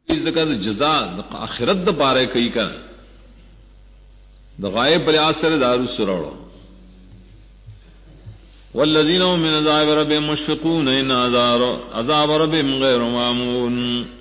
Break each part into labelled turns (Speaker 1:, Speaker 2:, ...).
Speaker 1: ذکر جزاء آخرت د پاره کوي کنه د غائب پر اثر دارو سرړو والذین هم من عذاب ربهم مشفقون ان عذاب ربهم غیر مامون.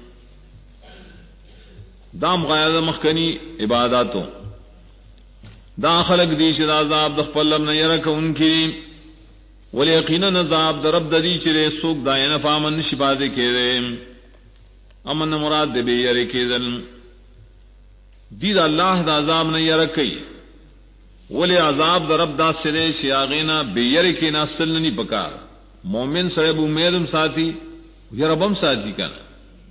Speaker 1: دام غایب مخکنی عبادتوں دا خلق دی چې عذاب د خپل نه یره کوونکی ول یقینا عذاب د رب د دې چې سوق داینه فامن نشي باندې کېره امن مراد دې یره کېدل دې د الله د عذاب نه یره کوي ولی عذاب د رب دا سره چې اغینا بیره کې ناسل نه پکار مومن سره به امیدم ساتي یا ربم ساتي کنه.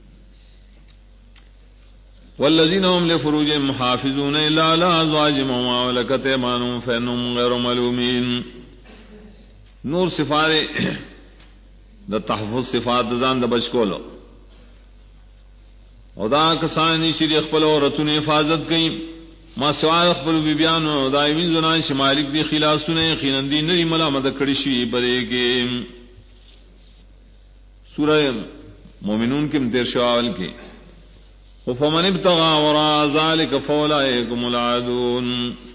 Speaker 1: والذین هم لفروجهم محافظون الا على ازواجهم وما ملكت ايمانهم فانهم غير ملومين. نور صفات د تحفظ صفات ځان د بچکولو او دا کسانی چې خپل عورتونو حفاظت کوي ما سوال خپل بیبیانو دایمین زنان شمالک دی خلاصونه یقیناً نری ملامت کړي شي بره کې سورہ مومنون کې مدیر شوال کې فمن ابتغى وراء ذلك فاولئك هم العادون.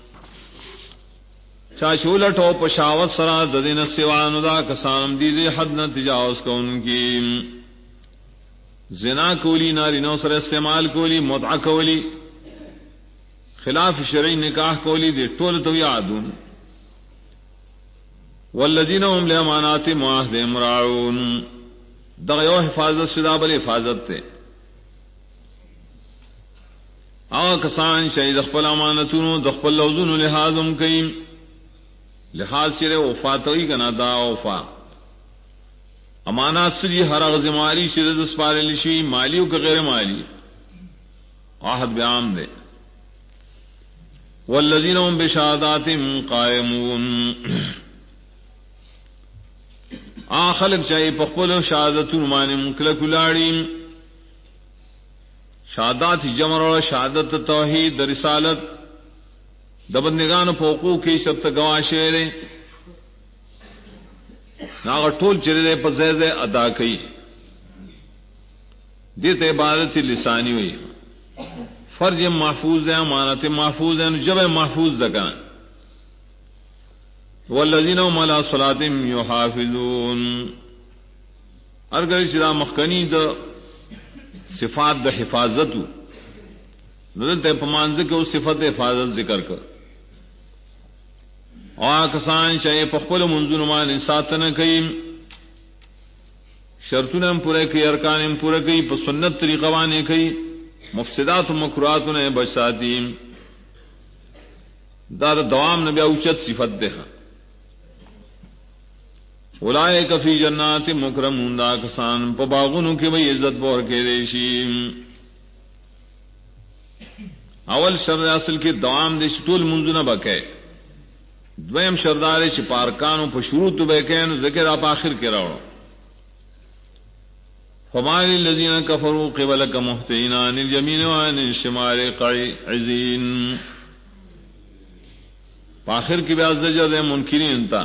Speaker 1: چاشولټو پشاوت سرا د دین سیوانو دا کسان دي حد نه تجاوز کوونکی زنا کولی نارینو سره استعمال کولی متعه کولی خلاف شرعی نکاح کولی دے ټول تو یادون. والذین هم لاماناتهم وعهدهم راعون. دغه یو حفاظت شدا بل حفاظت ته او کسان شهید خپل امانتونو د خپل لوزونو لحاظم کوي لحاظ سره وفاتوي کنا دا وفا امانات سری هر غزماری شده د سپارل شي مالی او غیر مالی عہد بیان دے. والذین هم بشهاداتهم قائمون. خلق چاہیے پخپل شہادتونو باندې مکلک ولاړی شهادت جمع او شهادت توحید رسالت د بندگانو په حقوق کې شرط گواشه لري ناغه ټول چیرې په ځای ځای ادا کړي دې ته عبادت لسانی وي فرج محفوظ ہے امانت محفوظ ہے جب محفوظ دکان. والذین هم علی صلاتهم یحافظون. ارګر چې دا مخکنی د صفات د حفاظت دلته په مانځ کې او صفات د حفاظت ذکر کړ او کسان چې په خپل منځونو باندې ساتنه کوي شرطونه هم پوره کوي ارکان هم پوره کوي په سنت طریقه باندې کوي مفسدات و مکروهات نے بچاتی دار دوام نبی اوچت صفت دے اولئک فی جنات مکرمون. دا کسان په باغونو کې وي عزت بور کې ریشي. اول شرط اصل کې دوام دې ټول منځونه بکې دویم شردار چې پارکانو په شروع تو بکې نو ذکر اپ اخر کې راوړو. فمال الذين كفروا قبلك مهطعين عن اليمين وعن الشمال قاعدين. آخر کی بیاض زجر منکرین تا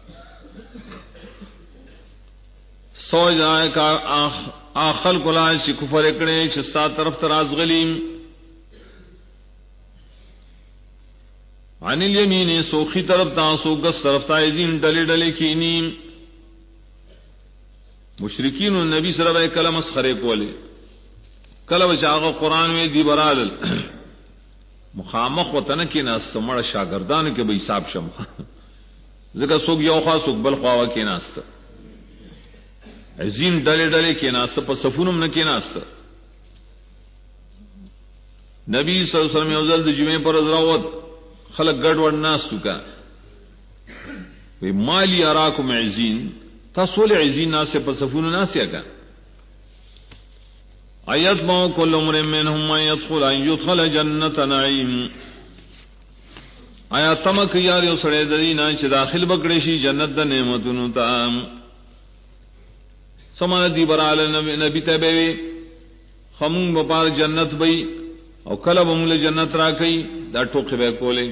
Speaker 1: سو جائے کا آخل کو لائے چی کفر اکڑے چی سات طرف تراز غلیم عن الیمین سوخی طرف تا سوگس طرف تا عزین ڈلے ڈلے کینیم. مشرکین و نبی صلی اللہ علیہ وسلم مسخرے کولے کله بچاغه قران میں دی برال مخامخ وطن کې ناس مړ شاګردان کې به حساب شم ځکه څوک یو خاص څوک بل خواوه کې ناس عظیم ډلې ډلې کې ناس په صفونم نه کې ناس. نبی صلی الله علیه وسلم یو ځل د جمعې پر ورځ راوت خلک ګډ وډ ناس وکا وی مالی اراکم عزین تاسو له عزین ناس په صفونو ناس یکا ایت ما کل امر منهم يدخل جنت نعیم. آیا تمک یار یو سړی د دې نه چې داخل بکړي شي جنت د نعمتونو ته سمانه دی براله نبی ته به خمون په جنت بې او کله به موږ جنت راکې دا ټوکې به کولې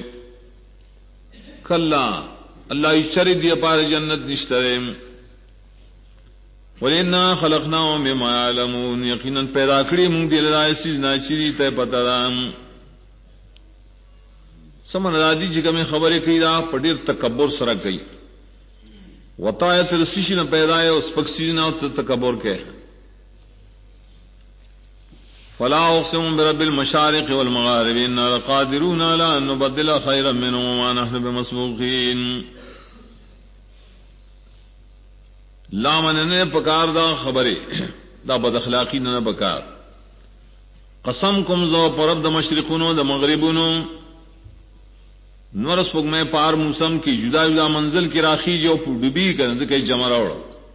Speaker 1: کلا الله یې شری دی په جنت نشته وَإِنَّا خَلَقْنَاهُمْ بِمَا يَعْلَمُونَ یقیناً پیدا کړی موږ دې لای سي نه چری ته پتا ده سمن راځي چې کومه خبره کوي دا پډیر تکبر سره کوي وطایت رسیشن پیدا ہے اس پکسینا تکبر کے فلا اقسم برب المشارق والمغارب انا لقادرون على ان نبدل خيرا منهم وما نحن بمسبوقين لا من نے پکار دا خبرے دا بد اخلاقی نہ پکار قسم کم زو پرب د مشرقونو د مغربونو نور سپوږ میں پار موسم کی جدا جدا منزل کی راخی جو ڈبی کر کہ جمع روڑ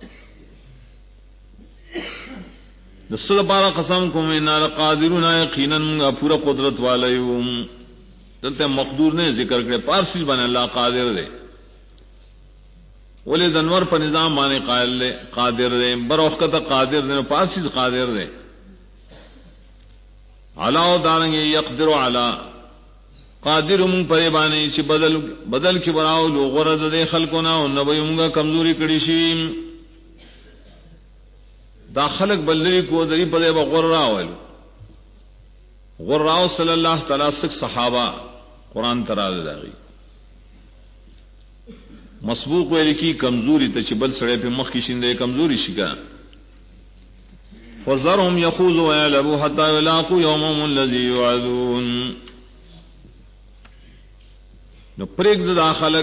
Speaker 1: دسل پارا قسم کو میں نال قادرون یقینا پورا قدرت والے دلتے مقدور نے ذکر کرے پارسی بن اللہ قادر دے ولی دنور پر نظام مانے قائل دے قادر دے بروقت قادر دے پارسی قادر دے علاؤ دارنگے یقدر علا قادر من پریبانی چی بدل کی براو لو غرض دے خلقنا و نبی منگا کمزوری کڑی شیم دا خلق بلدری کو دری پدے با غراو صلی اللہ تعالی سک صحابہ قرآن تراد داغی مسبوق ویلی کی کمزوری تا چی بل سڑے پہ مخ کی شندے کمزوری شکا فذرهم یخوضوا ویلبوا حتی یلاقوا یومهم الذی یوعدون نو پریک دا خلق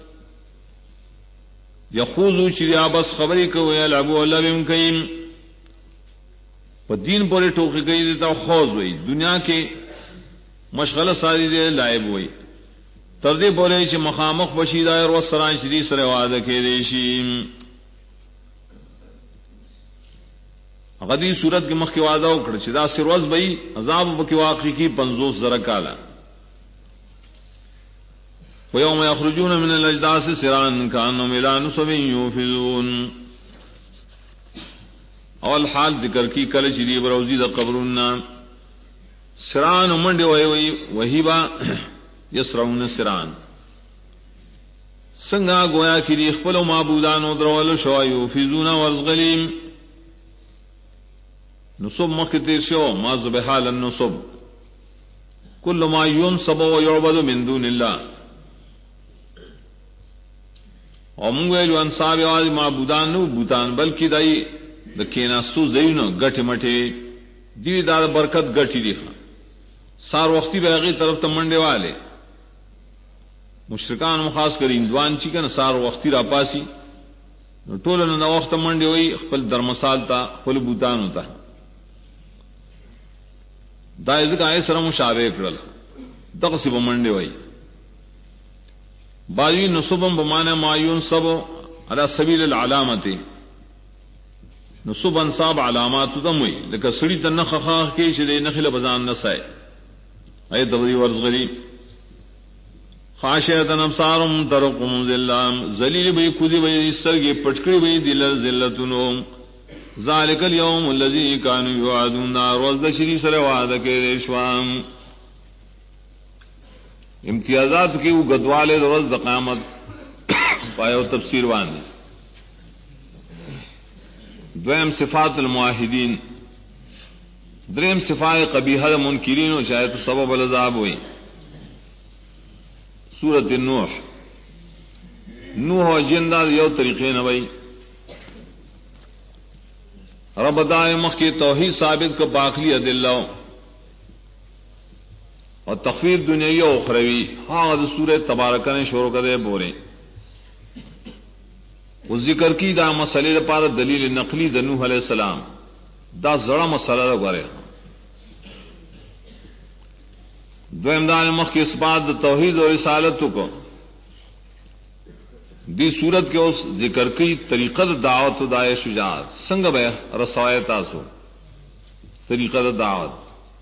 Speaker 1: یخوضو چریا بس خبری کو یلعبو اللہ بیم کئیم پا دین پوری ٹوکی گئی دیتا خوض ہوئی دنیا کے مشغل ساری دے لائب ہوئی تردی پوری چی مخامق بشید آئر و سران شدی سر وعدہ کے دیشیم غدی صورت کے مخ کی وعدہ اکڑ چدا سروز بئی عذاب بکی واقعی کی 50 زرکالا وَيَوْمَ يَخْرُجُونَ مِنَ الْأَجْدَاثِ سِرَاعًا كَأَنَّهُمْ إِلَىٰ نُصُبٍ يُوفِضُونَ اول حال ذکر کی کل چری بروزی دا قبرنا سران منڈ وہی با یسرون سران سنگا گویا کی ریخ پلو معبودان و درول شو یوفیزون ورزغلیم نصب مختصر شو ما زبحال النصب کل ما ينصب و يعبد من دون اللہ اور منگویلو انصاب آج معبودان نو بوتان بلکی دائی دکینا سو زینو گٹھ مٹھے دیوی دار برکت گٹھی دیکھا سار وقتی بیغی طرف تا منڈے والے مشرکان مخاص کر اندوان چی کن سار وقتی را پاسی طولن دا وقت منڈے ہوئی خپل درمسال تا خپل بوتانو تا دا ازک آئے سر مشابہ کرل دقسی با منڈے ہوئی باجوی نصبم بمانا مایون سب علی سبیل العلامتی نصب انصاب علامات تم ہوئی لیکن سڑی تن خخاخ کے شدے نخل بزان نسائے اے دوری ورزغری خاشعتن ابصارهم ترقم ذلام ذلیل بی کودی بی سرگی پٹکڑی بی دل ذلتنو ذالک اليوم الذی کانوا یوعدون نار وذشری سر وعدہ کے ریشوام امتیازات کی وہ گدوالے روز قیامت پایو تفسیر وانی دویم صفات المعاہدین دریم صفات قبیحہ منکرین و شاید سبب العذاب ہوئی سورۃ نوح نوح و جندہ یو طریقے نوئی رب دائے مخ کی توحید ثابت کو باخلی ادلہ اور تخفیف دنیاوی و اخروی ہاں سورۃ تبارکہ نے شروع کردے بورے وہ ذکر کی دا مسئلے پار دلیل نقلی د نوح علیہ السلام دا زڑا مسئلہ گرے دو امدان مخ کے اس بات توحید اور رسالت کو دی صورت کے اس ذکر کی طریقہ دعوت دائے شجاعت سنگ بے رسوائے تاسو طریقہ دعوت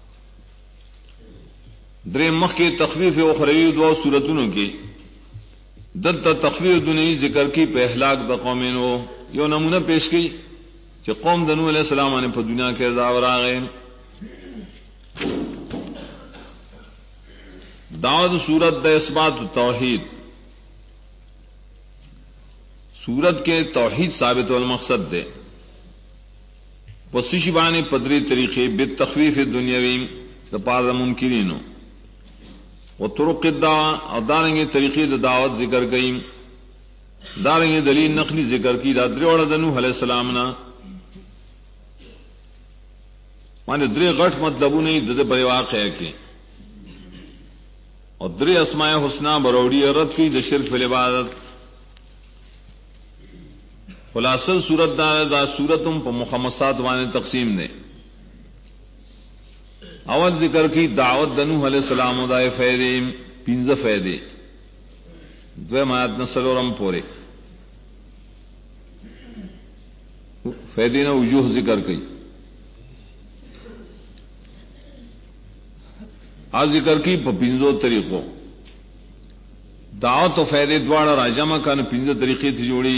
Speaker 1: درے مخ کے تخفیف اخروی دو صورتوں کی دلتا تخفیف دنیوی ذکر کی پہ احلاق دا قومینو یو نمونہ پیش کی کہ قوم دنو علیہ السلام نے پہ دنیا کے عذاب راغے دعوت صورت دا اثبات توحید صورت کے توحید ثابت والمقصد دے پسشی بانے پدری طریقے بالتخفیف الدنیاوی دپار منکرینو و طرق الدعوہ اور دارنگے طریقے دعوت ذکر گئی دارنگے دلیل نقلی ذکر کی دا دریوڑ دنوح علیہ السلام نا مانے درے غٹ مطلبو نہیں دد بڑے واقع کے اور درے اسماء حسنہ بروڑی رد کی دا شرک فی العبادت خلاصل صورت دا صورتم پا مخمصات وانے تقسیم دے اول ذکر کی دعوت دنوح علیہ السلام دائے فیدے پینز فیدے دوے مایت نسلورم پورے فیدے نا وجوہ ذکر کی آج ذکر کی پا پینزو طریقوں دعوت و فیدے دوارا راجمہ کا نا پینزو طریقے تھی جوڑی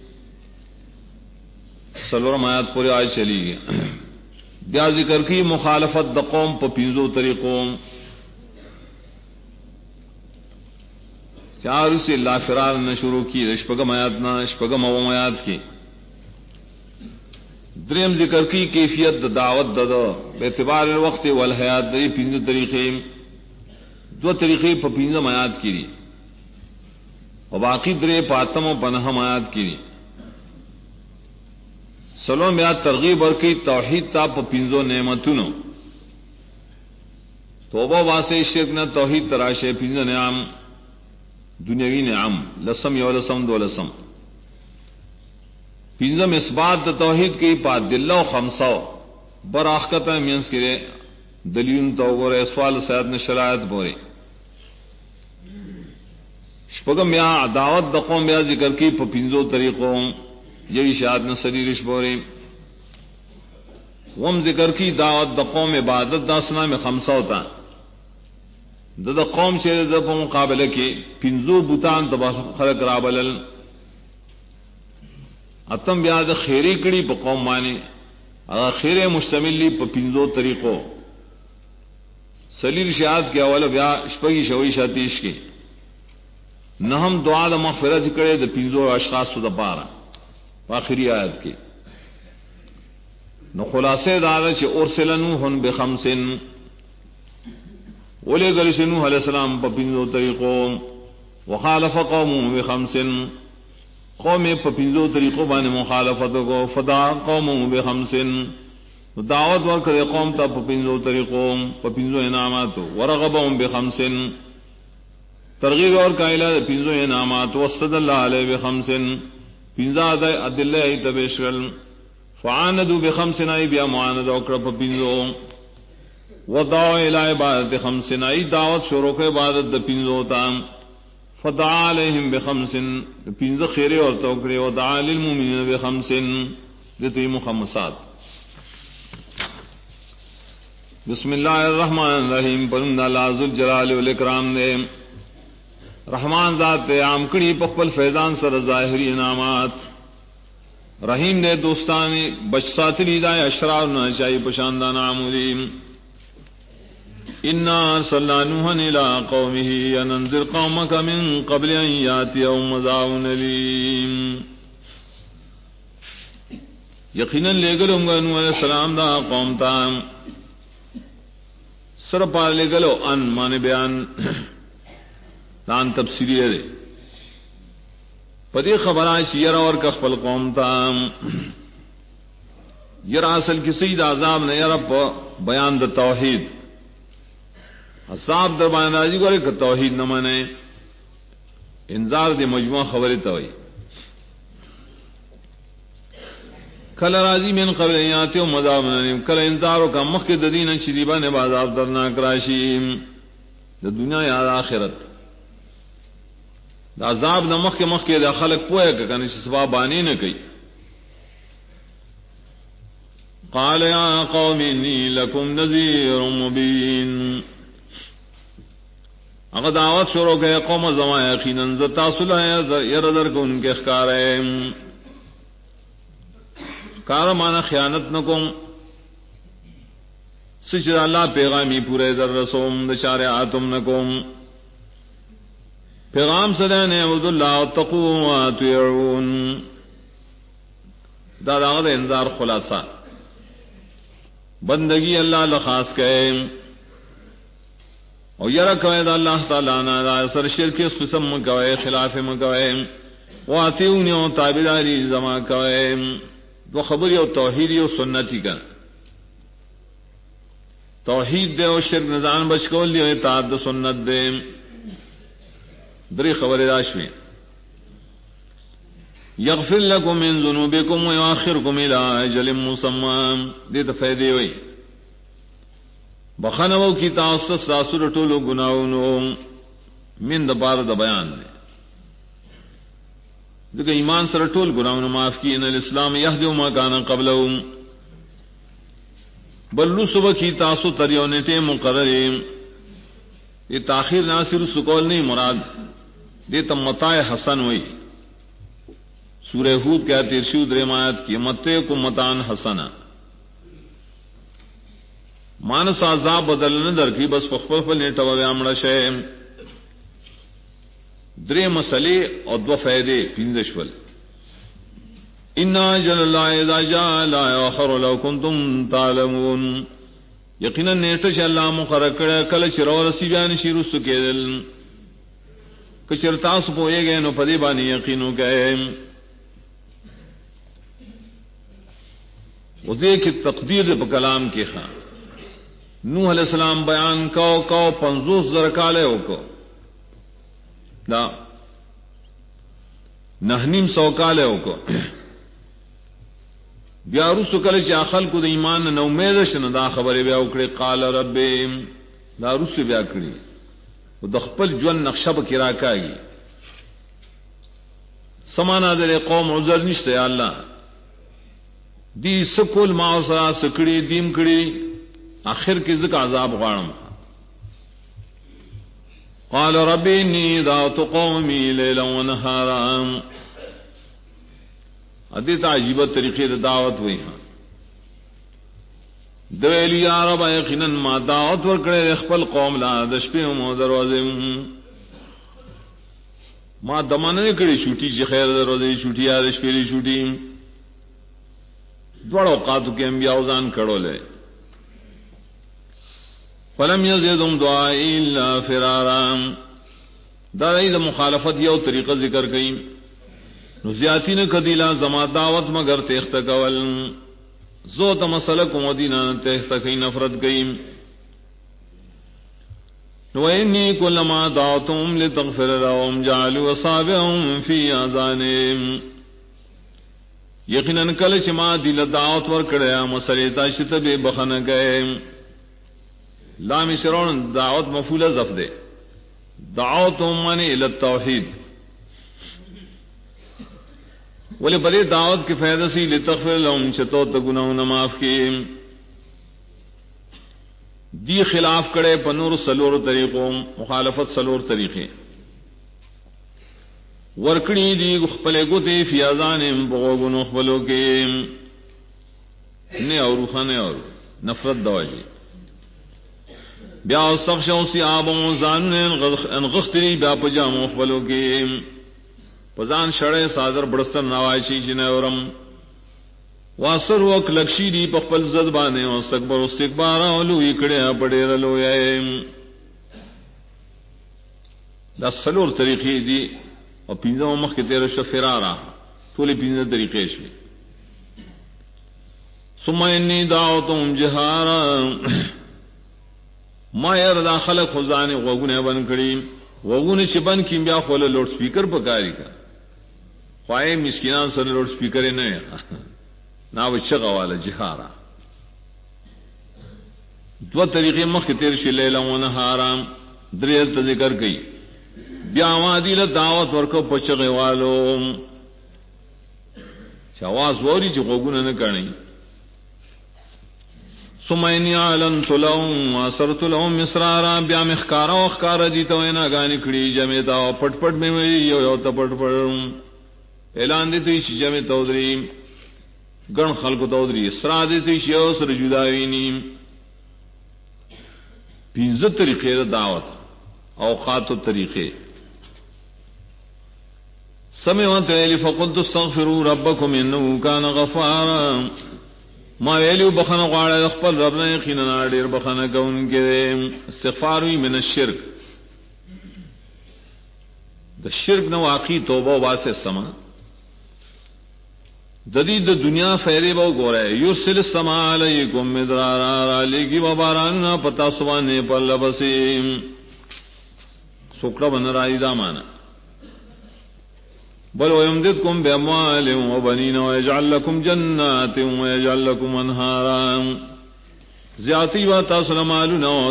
Speaker 1: سلورم آیات پورے آج چلی گئی بیا ذکر کی مخالفت د قوم پا پینزو طریقوں چار سے اللہ فرار نہ شروع کی اشپگم آیات نہ اشپگم اوم آیات کی دریم ذکر کی کیفیت دعوت باعتبار الوقت والحیات دی پینزو طریقے دو طریقے پا پینزم آیات کی اور باقی درے پاتم و پنہم آیات کی سلو میں ترغیب اور کی توحید تا پا پینزو نعمتونو توبہ واسے شرک نہ توحید تراشے پینزو نعم دنیاوی نعم لسم یو لسم دو لسم پینزم اثبات توحید کی پا دلہ و خمسو براخت مینس کے دلیون تو گورے سوال سیاد نے شرائط بورے شپگم یا دعوت دقوم یا ذکر کی پا پینزو طریقوں یہی شاید نہ سری رش بورے وم ذکر کی دعوت د قوم عبادت داسنا میں خمسہ ہوتا د قوم سے د مقابلے کے پنزو بوتان تبا خلق رابلل اتم بیاد خیری کڑی پا قوم مانے اگر خیر مشتمل لی پا پنزو طریقوں سلی رشاد کے اول بیا شپگی شوی شاتیش کے نہ ہم دعا د مغفرت کرے د پنزو اشخاص دا پارا آخری آیت کی نو خلاصے دادا چ ارسل نوح بخمسن ولے گلش نوح علیہ السلام پپینزو طریقوں وخالف قوم بخمسن قوم پپینزو طریقوں بانے مخالفت کو فدا قوم بخمسن دعوت ور کرے قوم تا پپینزو طریقوں پپینزو انعامات ورغبهم بخمسن ترغیب اور قائلہ پینزو انعامات واستدل علیہ بخمسن پینزا ادلہ تبشرل فعاندو بخمسنائی بیا معاند اکرپ پینزو ودعو الى عبادت خمسنائی دعوت شروع کے عبادت دا پینزو تام فدعا علیہم بخمسن پینز خیرے اور توکرے ودعا للمومنین بخمسن دیتوی مخمسات بسم اللہ الرحمن الرحیم پرند اللہ ذوالجلال والاکرام دے رحمان ذات عام کڑی پخپل فیضان سر ظاہری انعامات رحیم نے دوستانی بچ ساتری دائے اشرار نہ چاہی پشاندان عمودیم انا ارسلنا نوحا الى قومه ان انذر قومك من قبل ان ياتيهم عذاب اليم یقینا لے گلو نوح علیہ السلام دا قوم تا سر پار لے گلو ان مانے بیان دان تفسیری ہے پدی خبران چیر اور کخپل قوم تا یر اصل کسی دا عذاب نے یرب بیان دا توحید عذاب در بیان راجی کو کہ توحید نہ مانے انذار دی مجموعہ خبری توئی کل راضی من قبل یاتی و مذاب نیم کل انذارو کا مخ کے ددین چریبا نے بعذاب درناک راشیم دا دنیا یا آخرت دا عذاب نہ مخ کے دا خلق پویا کہ کنی سباب بانی نہ کئی قال یا قوم انی لکم نذیر مبین اگر دعوت شروع کہ قوم زمان یقیناً زتا صلح یردر کو ان کے اخکار ہے کار مانا خیانت نکم سچر اللہ پیغامی پورے در رسوم دچار آتم نکم پیغام سدین عبد اللہ تقو واتعون دا داغد انذار خلاصہ بندگی اللہ لخاص کہے اور یرا کوئے دا اللہ تعالیٰ نا دا سر شرک اس قسم مکوئے خلاف مکوئے واتیونی و تابداری زمان کوئے دو خبری و توحیدی و سنتی کا توحید دے و شرک نظام بچکول دی و اطاعت دا سنت دے دری خبر داشویں یغفر لکم من ذنوبکم و یؤخرکم الی اجل مسمى دے تفیدی ہوئی بخنو کی تاسس ساسر ټولو گناہونو من دبار د بیان دے ذکر ایمان سره ټول گناہونو معاف کی ان الاسلام یهدی ما کان قبلهم بلو صبح کی تاسو تریونٹے مقرر یہ تاخیر ناصر سکول نہیں مراد دے تم متاع حسن ہوئی سورہ ہود کیا ترشود رمایت کی متے کو متان حسنا مانس عذاب بدل نہ در کی بس پخپل نیٹا وامڑا شے درے مسئلے اور دو فائدے پندشول ان اجل اللہ اذا جاء لا يؤخر لو كنتم تعلمون یقینا نیٹ چ اللہ مقرر کڑا کل چرو رسی بیان شیرو سکیدل کچر تاس پوئے گئے نو پدی بانی یقینو گئے وہ دیکھ تقدیر پہ کلام کی خواہ نوح علیہ السلام بیان کو 50 زر کالے ہو کو دا نہنیم 100 کالے ہو کو بیا رسو کل چا خلق دا ایمان نو میدشن دا خبر بیا اکڑے قال رب دا رسو بیا کڑی دا خپل جون نقشہ با کرا کائی سمانا در قوم عذر نشتے یا اللہ دی سکول معاصرہ سکڑی دیم کڑی آخر کی ذکر عذاب غارم قال رب انی دعوت قومی لیلا و نہارا ادیت عجیبت طریقے دعوت ہوئی ہاں دویلی یا رب یقیناً ما دعوت ورکڑے اخپل قوم لا دشپیم و دروازم ما دمانے کڑی چھوٹی چی خیر دروازی چھوٹی یا دشپیلی چھوٹی دوڑ اوقاتو کے انبیاء اوزان کڑو لے فلم یزدهم دعائی الا فرارا دائی دا مخالفت یو طریقہ ذکر گئی نو زیادتی نے کدیلا زما دعوت مگر تیخت کول زو تمسلک مدینہ تیخت کئی نفرت گئی نو انی کلما دعوتهم لتغفر لهم جعلوا اصابعهم فی آذانهم یقیناً کل چما دل دعوت ور کڑیا مسلیتا شتب بخن گئے لامی شرون دعوت مفعول ظرف دے دعوت من الی التوحید ولی بڑے دعوت کی فائدہ سی لتغفر لهم چتو تگناہوں معاف کی دی خلاف کڑے پنور سلور طریقوں مخالفت سلور طریقے ورکڑی دی خپلے گوتے فی آذانہم بغوگنو خپلو کے نے اور خانے اور نفرت دواجی بیا استغشوا ثيابهم ظانن انغختری بیا پجامو خپلو کے پزان شڑے صادر بڑستر نوائشی جنہ اورم واسر وک لکشی دی پخپل زد بانے واستکبر استکبارا ولو اکڑے پڑے رلو یائے دا سلور طریقی دی اور پینزا مخ کے تیرے شفرارا تولی پینزا طریقے شوی ثم انی دعوتهم جہارا ما یر دا خلق خزانے غوگونے بن کری غوگونے چی بن کی بیا خول لوڈ سپیکر پکاری کا خواہے مسکنان سر لوڈ سپیکر نہیں نا بچہ والا جہارا دو طریقے مخ کے تیرے شی لیلہ و نہارا دریل تذکر گئی بیا وادی له دعوت ورکو پچغه والو چواز وری چې غوګونه نه کړي سمینی علنت لهم واسرت لهم مسرارا بیا مخکارا او خکارا دي ته نه غانې کړي جمع دا پټ پټ مې وی یو ته پټ پټ اعلان دي چې جمع تودري ګڼ خلکو تودري اسرا دي چې یو سره جداویني پنځه طریقې دعوت اوقات و طریقے سمعت فقلت استغفروا ربكم انه كان غفارا ما ویلو بخنه غواړي خپل رب نه یقینا ډیر بخنه کوونکې. استغفار وی من الشرک، د شرک نه واقعي توبه واسه سما د دنیا فیرے بو گورے یرسل السماء علیکم مدرارا علیکی و باران پتا سوانے پر لبسیم سکڑا بن رائی دامانا بل ویمددکم باموال و بنین و یجعل لکم جنات و یجعل لکم انہارا زیادتی و تاثر مالنا و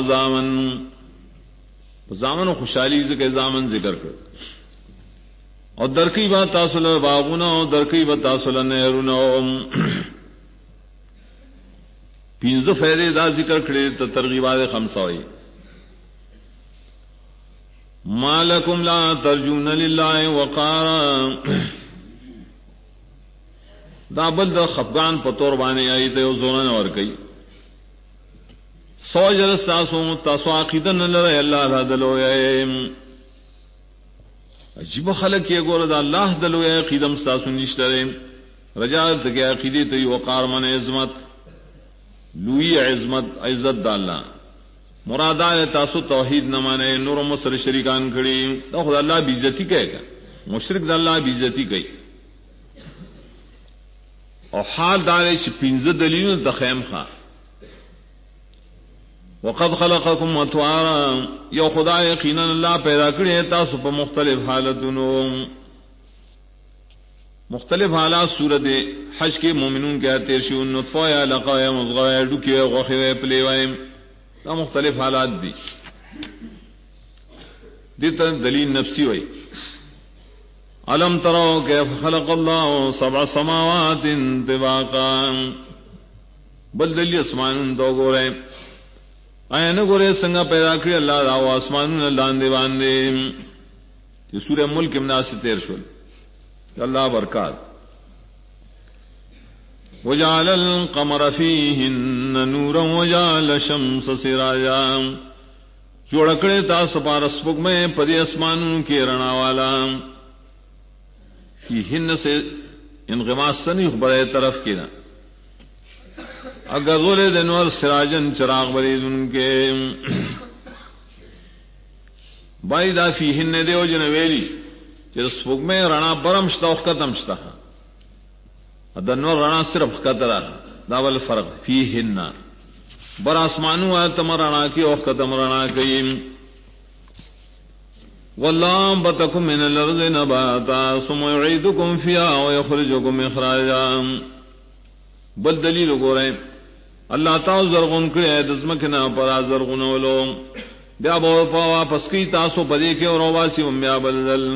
Speaker 1: زامن و خوشحالی ذکر زامن ذکر کر اور درکی بات تاصل باغنا اور درکی بات تاصل نہرنا پینز فیدے دا ذکر کھڑے تو ترغیبات خمسہ ہوئی. ما لکم لا ترجون للہ وقارا دا بل دا خفگان پتور بانے آئی تے زونن اور کئی سو جلس تاسو عقیدن لرے اللہ را دلو عجیب خلق یہ گور دا اللہ دلو یا عقیدم ستاسو نشترے رجالت کے عقیدی تی وقار من عظمت لوی عظمت عزت دا اللہ مرادہ تاسو توحید نمانے نور مصر شریکان کھڑی دا خدا اللہ بیزتی کہے گا مشرک دا اللہ بیزتی کہی اور حال دارے چھ پینز دلیل دا خیم خواہ وقد خلقکم اطوارا یو خدا یقینا اللہ پیدا کرے تاسو په مختلف حالتونو مختلف حالات سورت حج کے مومنون کے تیر شو نطفہ یا لقا یا مضغہ یا ڈکی یا غوخی یا پلی وائم دا مختلف حالات دی دیتا دلیل نفسی ہوئی. علم ترو کیف خلق اللہ سبع سماوات طباقا بل دلیل اسمان دو گو رہے آیا نہ گورے سنگا پیدا کری اللہ دا و آسمانون لاندے باندے یہ سورہ ملک امنا سے تیر شل اللہ برکات. وجعل القمر فیہن نورا وجعل الشمس سراجا جوڑکڑے تا سپار سپک میں پدی اسمانوں کے رنا والا فیہن سے انغماس سنی خبرے طرف کی نا اگر غلے دنور سراجن چراغ برید ان کے بائی دا فیہن دیو جنویلی چر سپک میں رنا برمشتا اخکتمشتا دنور رنا صرف خطرہ داول فرق فیہن بر آسمانو آتم رنا کی اخکتم رنا کی. واللہ انبتکم من الارض نباتا ثم یعیدکم فیہا ویخرجکم اخراجا بل دلیل گو رہے اللہ تعالی زرغن کرے دزمکنا پر زرغنولو بیا بہت پا واپس کی تاسو پدے کے اور واسی بیا بلدل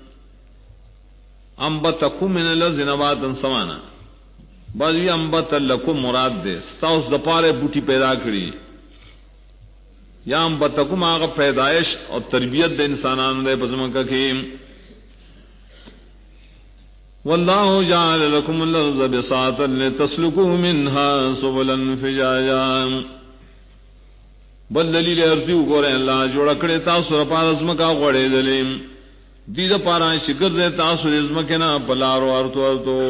Speaker 1: انبتکم من الارض نباتا سمانا بعضی انبت لکم مراد دے ستاؤس زپارے بوٹی پیدا کری یا انبتکم آغا پیدائش اور تربیت دے انسانان دے پزمکہ کی. واللہ جعل لکم الارض بساطا لتسلکوا منها سبلا فجاجا بل دلیل ارضیو گورے اللہ جوڑا کڑے تاثر پار ازمکا غوڑے دلیم دید پارا شکر دے تاثر ازمکنا پلارو ارتو ارتو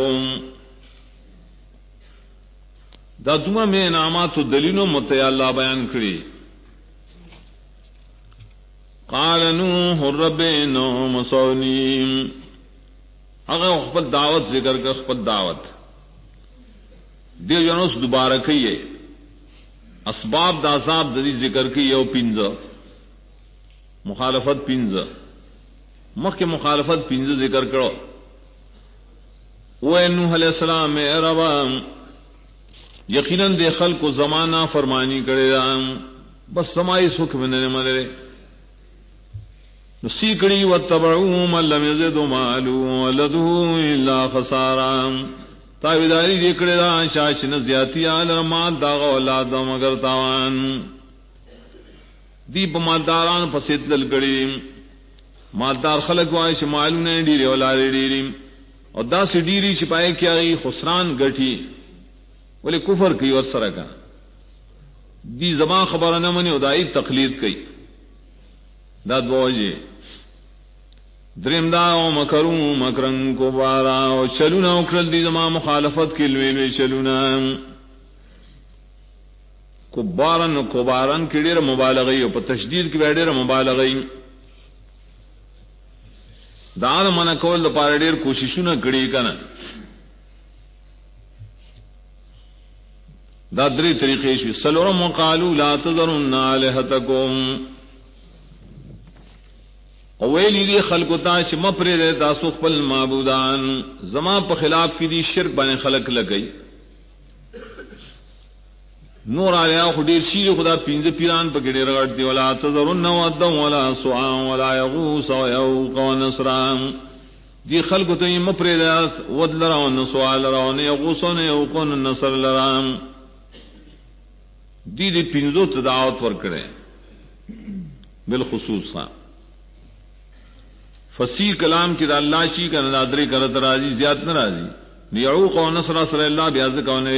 Speaker 1: دا دمہ میں انعامات و دلیلوں متیا اللہ بیان کری. قال نوح رب انهم عصوني اگر خپل دعوت ذکر کر خپل دعوت دیو جنوس دوبارہ کئیے اسباب دا عذاب دی ذکر کئیے او پینز مخالفت پینز مخ کے مخالفت پینز ذکر کرو. وہ نوح علیہ السلام میں ربا یقیناً دے خلق کو زمانہ فرمانی کرے بس سمائی سکھ میں نے مرے سیکڑی واتبعوا من لم يزد ماله ولده الا خسارا تابعداری دیکھڑے دا شاش نہ زیاتی آل مال دا اولاد مگر تاوان دیپ مالداران پسیت للکڑی مالدار خلق وائش مالو نے ڈیری اولاد ڈیری اور دا سی ڈیری چھپائے کیا گئی خسران گٹھی بولے کفر کی اور سرکا دی زبان خبر نہ منی ادائی تقلید کی دا دوجے دریم دا او مکروں مکرن کو بارا او چلونا اکرل دی زمان مخالفت کی لوی لوی چلونا کبارن کی ډېر مبالغه او په تشدید کې ډېر مبالغه دا نه من کول د پاره ډېر کوششونه کړي کنه دا درې طریقې شي سلورم وقالو لا تذرن الہتکم او ویلی دی خلق تا چې مپرې تاسو خپل معبودان زما په خلاف کې دي شرک باندې خلق لګي نور آیا خو ډیر شي خدا پینځه پیران په ګډه راغړ دی ولا تذرن ود ولا سواع ولا یغوس ويعوق ونسرا دی خلق ته مپرې ود لراو نسوا لراو نه یغوس نه یعوق ونسر لرام دی پینځو ته دعوت ورکړي بالخصوص فصیح کلام کی دا اللہ شی کا نادری کرت راضی زیاد نہ راضی یعوق و نصر صلی اللہ بیاز کون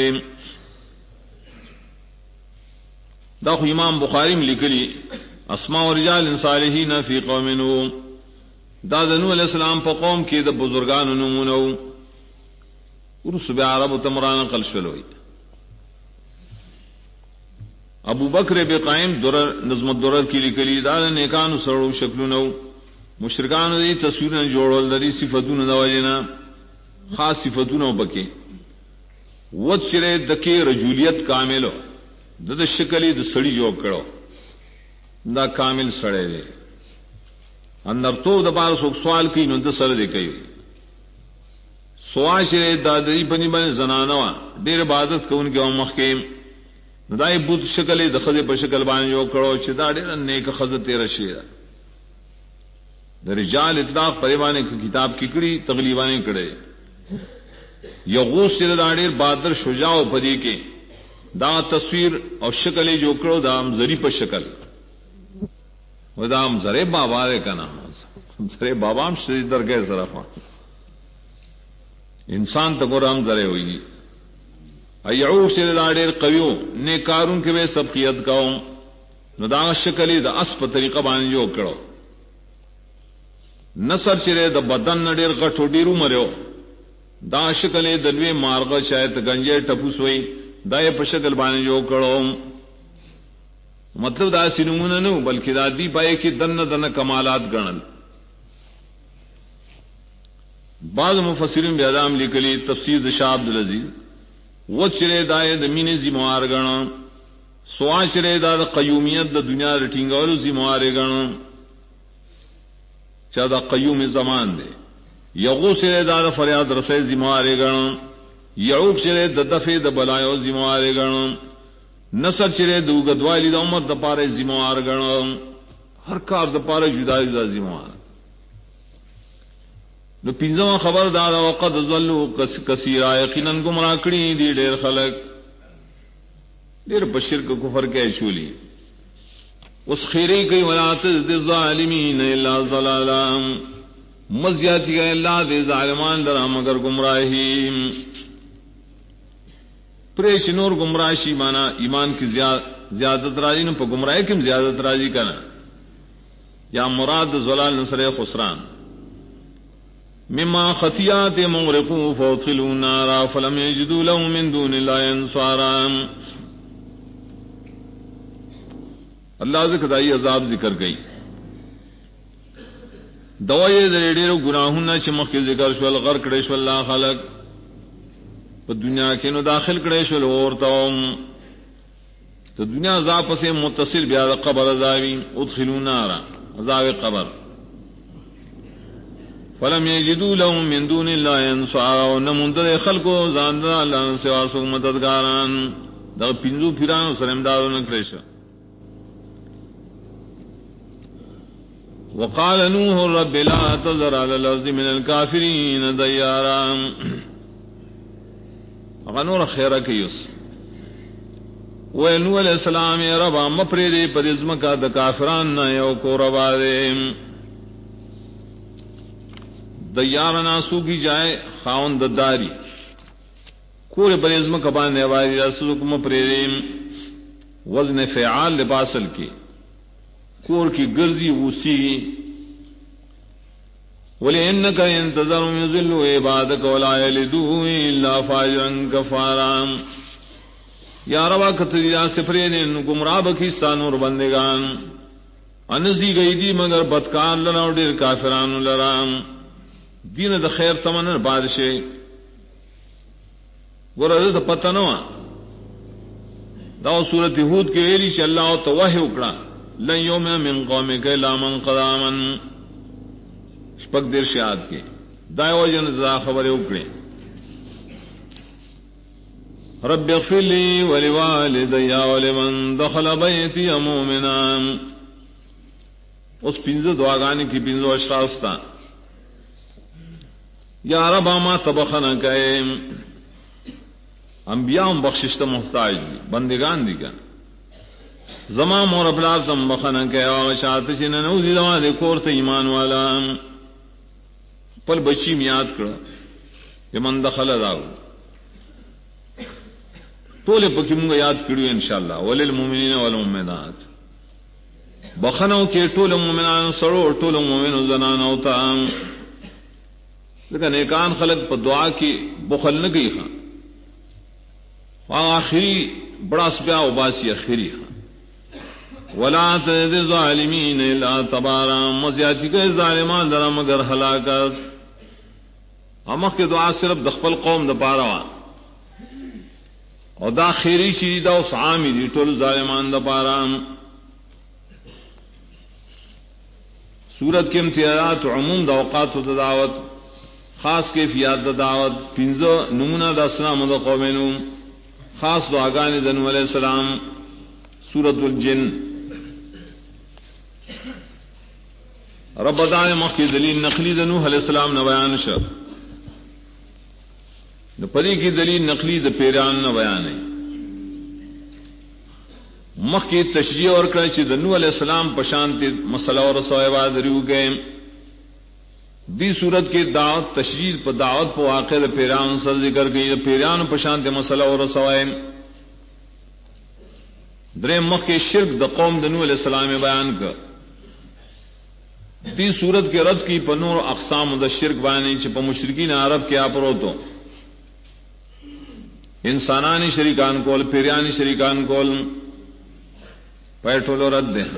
Speaker 1: دا خو امام بخاری میں لکلی اسماء و رجال صالحین فی قوم نوح دا نوح علیہ السلام پا قوم کی دا بزرگان نمونو ورس be Arab تمران قلشلوئی Abu Bakr be قائم نظم الدرر کی لکلی دا نیکان سرو شکلونو مشرکان دی تصویرونه جوړول د دې صفاتونو د وجینا خاص صفاتونه وبکې وچره دکې رجولیت کاملو د شکلې د سړی جوړ کړو دا کامل سړی دی اندر تو د بار سوال کوي نو د سره دی کوي سوال شه د دې پنی باندې زنانه وا ډېر عبادت کوونکې او مخکې دای بوت شکلې د خدای په شکل باندې جوړ کړو چې دا ډېر نیک خزه تیر شي د رجال اطلاق پریوانے کی کتاب کی کڑی تغلیبانے کڑے یغوث سے داڑیر بادر شجاع و پدی کے دا تصویر اور شکل جو کرو دام زری پر شکل و دام زرے بابا رے کا نام زرے بابام شری درگاہ زرفا انسان تگورام زرے ہوئی یغوث سے داڑیر قویو نیکارون کے بے سبقیت کاؤں نو دا شکلی دا اس پر طریقہ بانے جو کرو نصر چرے د بدن نډیر غټو ډیرو مرو دا شکل د لوی مارغه شاید گنجے ټپوس وای دا په شکل باندې جو کړو مطلب دا سینمونه نو بلکې دا دی پای کې دنه کمالات غنل بعض مفسرین بیا دام لیکلي تفسیر د شاه عبد العزيز و چرے دا د مینې ذمہار غنو سوا چرے دا د قیومیت د دنیا رټینګولو ذمہار غنو چا دا قیوم زمان دے یغو سے دا فریاد رسے ذمہارے گن یعوق چرے د دفع د بلایو ذمہارے گن نصر چرے د گدوالی د عمر د پارے ذمہار گن ہر کار د پارے جدا جدا ذمہار نو پنځمه خبر دا وقت ظلوا کثیرا یقینا گمراہ کړي دي ډېر خلک ډېر بشر کو کفر کې چولی اس خیری کی ولات دے ظالمین الا ضلالا مزیاتی کا اللہ دے ظالمان درا مگر گمراہی پریش نور گمراہی مانا ایمان کی زیادت راجی نو پا گمراہی کم زیادت راجی کنا یا مراد ضلال نصر خسران مما خطیات مغرقو فادخلوا النار فلم یجدوا لهم من دون اللہ انصارا اللہ ذکر دائی عذاب ذکر گئی دوائی ڈیرو گناہونا چمخ کے ذکر شو الغرق کڑیشو اللہ خلق پا دنیا کے نو داخل کڑیشو لورتاؤں تو دنیا عذاب سے متصل بیاد قبر عذابی ادخلوا نارا عذاب قبر فلم یجدوا لهم من دون اللہ انصارا ونموندر خلقو زاندر اللہ سواسو مددگاران دا پنزو پھرانو سرمدارو نکڑیشو وقال نوح رب لا تذر على الارض من الكافرين ديارا غنور خیرہ کیوس نوح علیہ السلام رب مپریدی پر ازمکا دا کافران نا یو کو ربا دے دیارا ناسو کی جائے خاون دداری کور پر ازمکا باندے واری رسولک مپریدی وزن فعال لباسل کی کور کی گرزی اوسی وَلِئِنَّكَ يَنْتَظَرُ يُذِلُّ عِبَادَكَ وَلَا يَلِدُوا إِلَّا فَاجِرًا كَفَارًا یا روا کتریا سفرین گمراہ بکی سانور بندگان انزی گئی دی مگر بدکار لرا و دیر کافران لرا دین دا خیر تمنر بادشے ورد دا پتہ نوا دا صورت ہود کے ویلی چ اللہ تو وحی اکڑا لن یوم من قومک الا من قد آمن شپک دیر شاد کے دائیو جن دا خبر اکڑے رب اغفر لی ولوالدی ولمن دخل بیتی مؤمنا اس پنزو دعاگانی کی پنزو اشخاص تا یا رب ما تبخنا کئے انبیاء بخششت محتاج دی بندگان دی کا زمان مور اپلار تم بخنا کئے واغشات چی ننوزی دوا دے کورت ایمان والا پل بچی میاد کرو یمن دخل داو تولے پکی منگا یاد کریو انشاءاللہ وللمؤمنین والمؤمنات بخنوں کے ٹول مومنان سڑو ٹول مومن زنان ہوتا لیکن نیکان خلق پر دعا کی بخل نہ گئی خان آخری بڑا سپیا اباسی آخری خان ولا تزد الظالمین الا تبارا مزیاتی کے ظالمان ذرا مگر ہلاکت امخ کے دعا صرف دخل قوم د پارا اور دا خیری چیز دا اس عامی دی ٹول ظالمان د پارا سورت کے امتیازات عموم دا اوقات و دعوت خاص کیفیات دا دعوت پنزو نمونہ دا اسلام دا قومینو خاص دعاگان دنو علیہ السلام سورت الجن رب دعا مخی دلیل نقلی دنو علیہ السلام نبیان شب پری کی دلیل نقلی دا پیران نبیان ہے مخ کی تشریح اور کرے چی دنو علیہ السلام پشانتی مسئلہ اور سوائباد ریو گئے دی صورت کی دعوت تشریح پر دعوت پر واقع دا پیران سر ذکر گئی دا پیران پشانتی مسئلہ اور سوائب درے مخ کی شرک دا قوم دنو علیہ السلام بیان کر دی صورت کے رد کی پر نور اقسام دا شرک بیانی چی پر مشرکین عرب کے آپروتو انسانانی شریکان کول پیرانی شریکان کول پیٹولو رد دے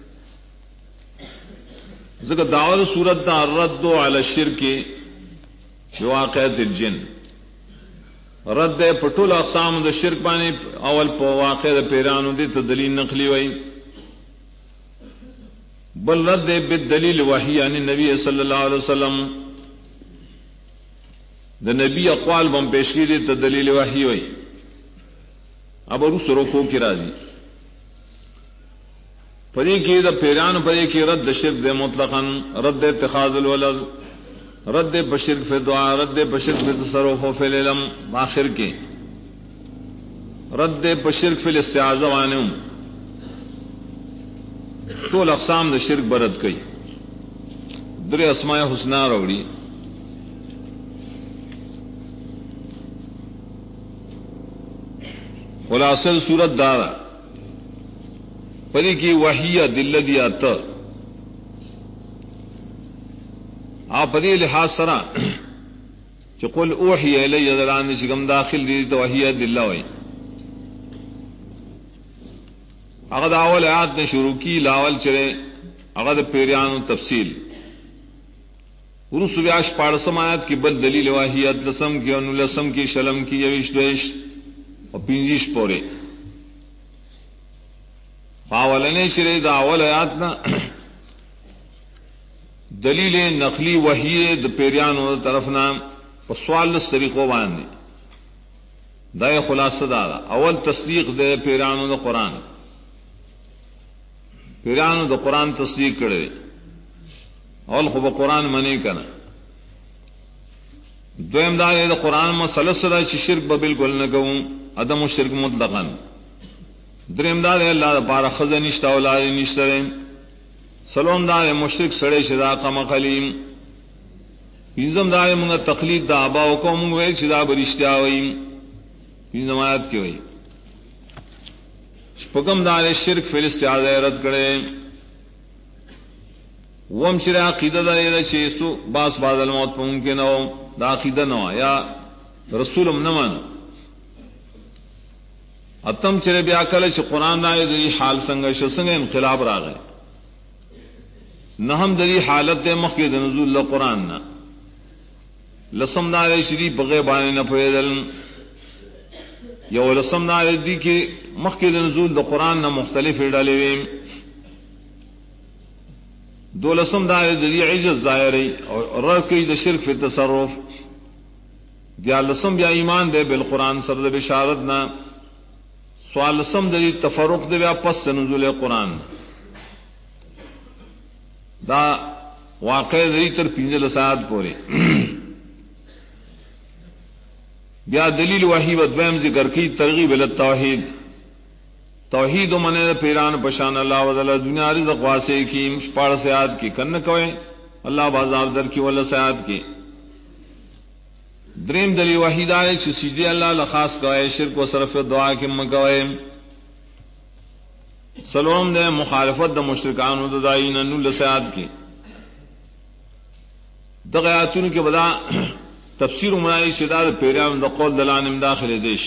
Speaker 1: ذکر دعوت صورت دا رد علی الشرک جو واقعات الجن رد دے پٹول اقسام دا شرک بانے اول پا واقع دا پیرانو دے تو دلیل نقلی وئی بل رد دے بالدلیل وحی یعنی نبی صلی اللہ علیہ وسلم دا نبی اقوال بم پیشکی دے تو دلیل وحی وئی اب روس روکو کی راضی پری کی دا پیران پری کی رد شرک دے مطلقاً رد اتخاذ الولد رد بشرک فی دعا رد بشرک فی تصرف و فی العلم آخر کے رد بشرک فی الاستعاذہ وانم طول اقسام دا شرک برد کئی در اسماء حسنہ روڑی خلاصل صورت دارا پری کی وحیہ دل دیا تو آپ پری لحاظ سرا چقل اوحی الی ذران شکم داخل دی تو وحیہ دلہ ہوئی اگر اول آیات نے شروع کی لاول چرے اگر پیریان و تفصیل ورس ویاش پارسم آیات کی بل دلیل وحیت لسم کی ان لسم کی شلم کی یویش دویش اور پنجیش پورے خاولنے شرے دا اول آیات نا دلیل نقلی وحی د پیریانو طرفنا سوال طریقوں باندھے دائے خلاصہ دارا اول تصدیق دے پیریانو دا قرآن پیریانو دا قرآن تصدیق کرے اول خوب قرآن منے کنا دویم دا قرآن میں سلسلہ چی شرک بالکل نہ کہوں عدم و شرک مطلقاً دریم دار اللہ پارا خز نشتا اولاد نشترے سلوم دار مشرک سڑے شدا قم قلیم پینزم دار منگا تقلید دا آبا و قوم ویل شدا برشتیا وئی پینزم آیات کی وئی شپکم دار شرک فلستیاز رد کرے وم شرع عقیدہ دا چیسو باس بعد الموت ممکن ہو دا عقیدہ نو یا رسولم نمان اتم چرے بیا کله چې قران نه دی حال څنګه څنګه انقلاب راغی نهم دی حالت د مخکې د نزول قرآن نه لسم نار شری بغیبان نه پیدل یو لسم نار دی کې مخکې د نزول د قرآن نه مختلف ډلې وي دولسم نار دی عجز ظاهری او رکی د شرک فی تصرف دیالسم بیا ایمان دے بالقرآن سر د بشارت نہ سوالسم دی تفرق دے بیا پس نزول قرآن دا واقع دی تر پنجل ساعت پورے بیا دلیل وحی و دویم ذکر کی ترغیب التوحید توحید و من پیران پشان اللہ وضل دنیا رزق واسے کی شپاڑ سیاد کی کن کوئے اللہ بازاب در کی واللہ سیاد کی دریم دلیل وحید آئے چھ سجدی اللہ لخاص کوئے شرک و صرف دعا کی مکوئے سلوم دے مخالفت دا مشرکان و دائین انو لسیاد کی دغیاتون کے بدا تفسیر منائی شداد پیریان دا قول دلانم داخل دیش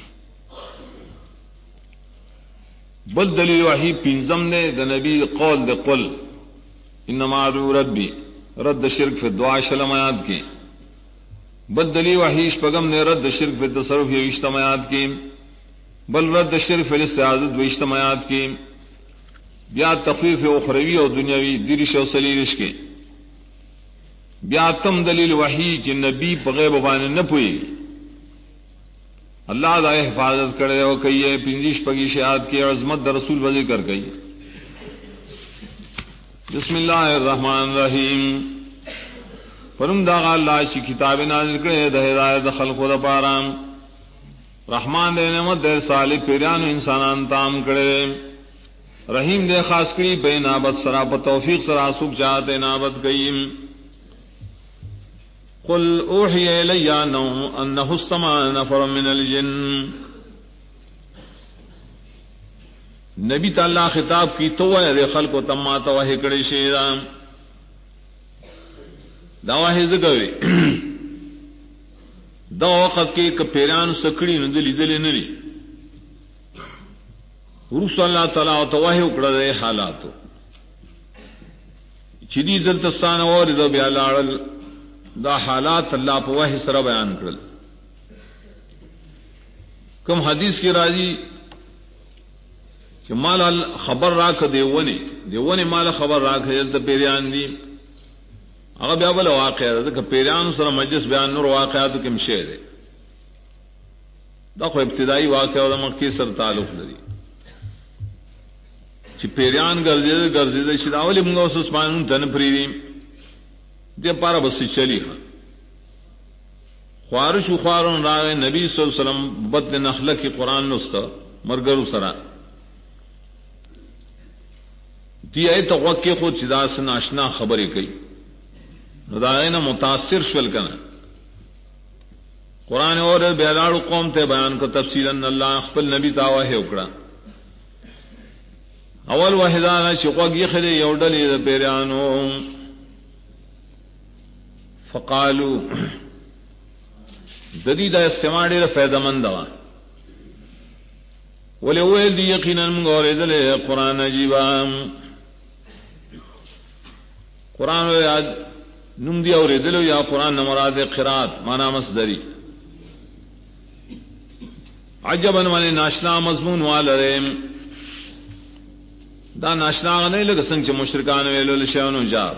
Speaker 1: بل دلیل وحی پینزم نے دا نبی قول دا قل انما ادعو ربی رد شرک فی دعا شلم آیات کی بل دلیل وحی شپگم نے رد شرک فی تصرف یا اجتماعات کی بل رد شرک فی الاستعاذت و اجتماعات کی بیا تخفیف اخروی اور دنیاوی درش و سلیرش کے بیا تم دلیل وحی کہ نبی پغیب بانے نہ پوئی اللہ دا حفاظت کرے ہو کہیے پنجیش پگی شہاد کی عظمت در رسول وزی کر گئی بسم اللہ الرحمن الرحیم فرم دا اللہ چی کتاب نازل کرے دا ہدایت خلق و دا پارام رحمان دے نعمت دیر صالح پیران و انسانان تام کرے رحیم دے خاص کری بے نابت سرا پا توفیق سرا سکھ چاہتے نابت گئیم قل اوحی الی انہ استمع نفر من الجن نبی تعالی خطاب کی تو دے خلق و تما توحی کڑی شیران دواہی زگوی دا وقت کے کپیران سکڑی ندلی دلی نلی رسول اللہ تعالی و توحی اکڑا دے حالاتو چیدی دلتستان اور دا بیالارل دا حالات اللہ پا وحی سر بیان کرل کم حدیث کی راضی کہ مالا خبر راک دیوانی مالا خبر راک جلتا پیریان دی اگر بیا بلا واقع ہے کہ پیریان سر مجلس بیان نور واقعاتو کم شہر ہے دا خو ابتدائی واقع ہے دا مکی سر تعلق لدی چی پیریان گرزیدے شداولی منگا اس اسمانون تن پریدیم دے پارا بس چلی ہاں خوارش و خوارون راگے نبی صلی اللہ علیہ وسلم بد نخلہ کی قرآن نستا مرگر سرا دی ای توقع خود چدا سے ناشنا خبریں کئی ندائنا متاثر شول کنا قرآن اور بیلاڑ قوم تے بیان کو تفصیلا اللہ خپل نبی تاوہ اکڑا اول وحدانا چقوق یخد یوڈلی دا پیرانو فقالو ددی دا استماع دیر فیض مند دوا ولی اویل دی یقینا منگوری دل قرآن عجیبا قرآن یاد نم دی اوری دلو یا قرآن نمراد قرآت مانا مصدری عجبا من ناشنا مضمون والرم دا ناشنا نہیں لگ سنگ چ مشرکان ویلو لشیونو جاب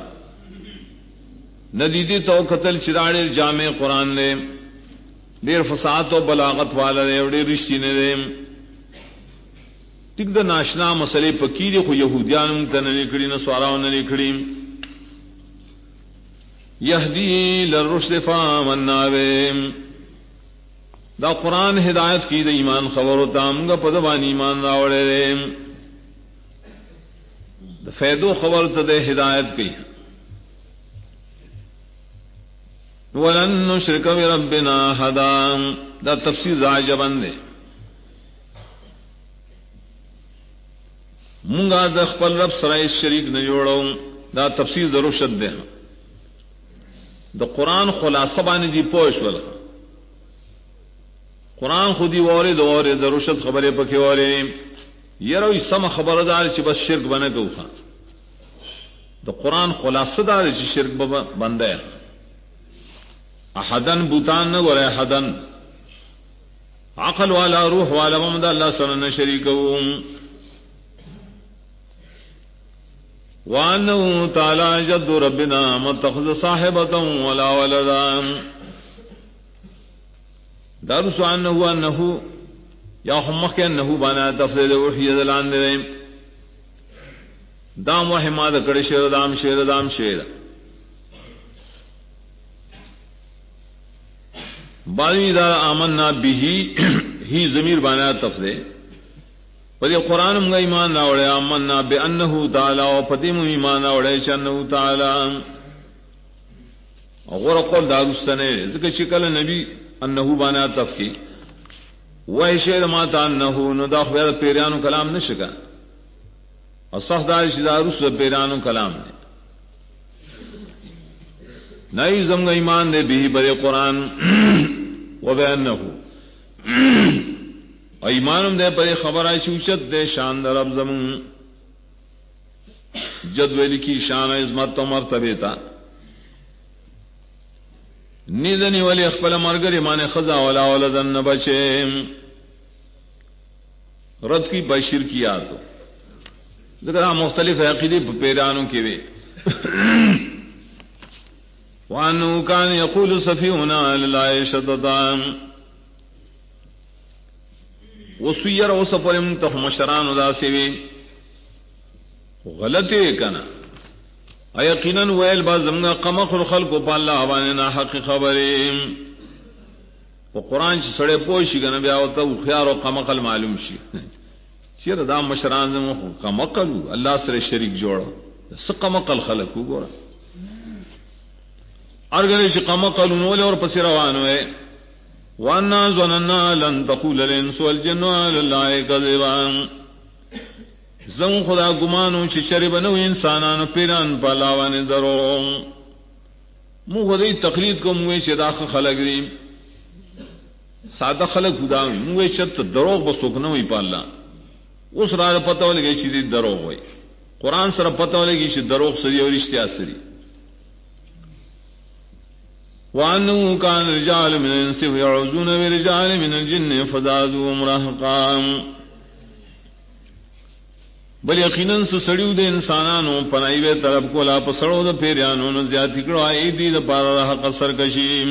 Speaker 1: ندیدی تو قتل چراڑے جامع قرآن نے دیر فساد و بلاغت والا نے اڑے رشتی نے دے ٹک دا ناشنا مسئلے پکیری خو یہودیان تن نکڑی نہ سواراؤں نے نکڑی یہدی للرشد فامن ناویم دا قرآن ہدایت کی دا ایمان خبر و تام گا پدبان ایمان راوڑے دے دا فیدو خبر تا دے ہدایت کی وَلَن نُشْرِكَ بِرَبِّنَا أَحَدًا دا تفسیر راجبن دے منگا دا خپل رب سرائی شریک نہ جوڑو دا تفسیر دا رشد دے دا قرآن خلاصہ بانی دی پوش والا قرآن خودی وارد رشد خبریں پکے والے یہ روی سم خبردار چی بس شرک بنے کو خان تو قرآن خلاصہ دار چی شرک بندے احدن بوتان نہ گورے احدن عقل والا روح والا محمد اللہ صلی اللہ علیہ وسلم شریکوں وَأَنَّهُ تَعَالَى جَدُّ رَبِّنَا مَا اتَّخَذَ صَاحِبَةً وَلَا وَلَدًا درس انه یا هم کہ انه بنا تفسیر وحی دلان دے دام وحما د کڑ شیر دام شیر بالی دا آمنا به ہی ضمیر بنا تفسیر پر یہ قرآن میں ایمان نہ اڑے آمنا بانه تعالی و قدیم ایمان اڑے انه تعالی اور قول داستنے ذکر شکل نبی انہو بانا تفکی وہی شیر ماتا انہو نداخ بیاد پیرانو کلام نشکا اور صحدار شدار رسول پیرانو کلام نے نئی زمگ ایمان دے بھی برے قرآن و بے انہو اور ایمانم دے برے خبر آئی شوشت دے شان در اب زمن جدولی کی شان عظمت و مرتبے تا نیدنی ولی اخبل مرگر ایمان خزا ولا ولدن نبچے رد کی بشیر کیا تو ذکر مختلف عقیدی پیرانوں کے وے وانو کان یقول سفیہنا للہ شددا وسیر وسپرم تخ مشران ادا سوی غلطی کنا یقیناً ویل با زمگا قمق الخلق پا اللہ آبانینا حق خبریم و قرآن چی سڑے پوشی کنا بیاوتا و خیار و قمقل معلوم شی چیر دا مشران زمگا قمقلو اللہ سر شریک جوڑا سا قمقل خلقو گورا ارگلش قمقلو نولے اور پسی روانوے وانا ظننا لن تقول الانس والجن علی اللہ کذبان زم خدا گمانو چی چری بنو انسانانو پیران پالاوانی درو مو خدای تقلید کو موی چی داخ خلق دی سادہ خلق خدا موی چت دروغ بسوکنوی پالا اس را پتہ لگی چی دی دروغ ہوئی قرآن سر پتہ لگی چی دروغ سری اور اشتیا سری وَأَنَّهُ كَانَ رِجَالٌ مِنَ الْإِنسِ يَعُوذُونَ بِرِجَالٍ مِنَ الْجِنِّ فَزَادُوهُمْ رَهْقًا بل یقیناً سڑیو دے انسانانو پنائی وے طرف کو لا پسڑو دا پیریانو نو زیادی کرو آئی دی دا پارا رہا قصر کشیم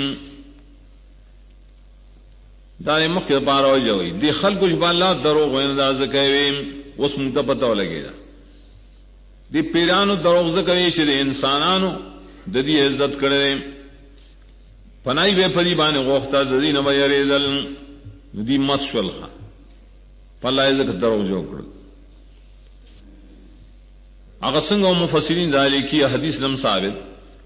Speaker 1: دارے مخی دا پارا ہو جاوئی دی خلقش بالا دروغ وین دا زکاویم اس منتا پتہ ہو لگے دا دی پیریانو دروغ زکاوی شد انسانانو دا دی عزت کرے پنائی وے پدی بانے غوختا دا دی نبا یریدل دی مسول خوا پلا عزت دروغ جو کرد اگر سنگ و مفسرین دالی کی حدیث لم ثابت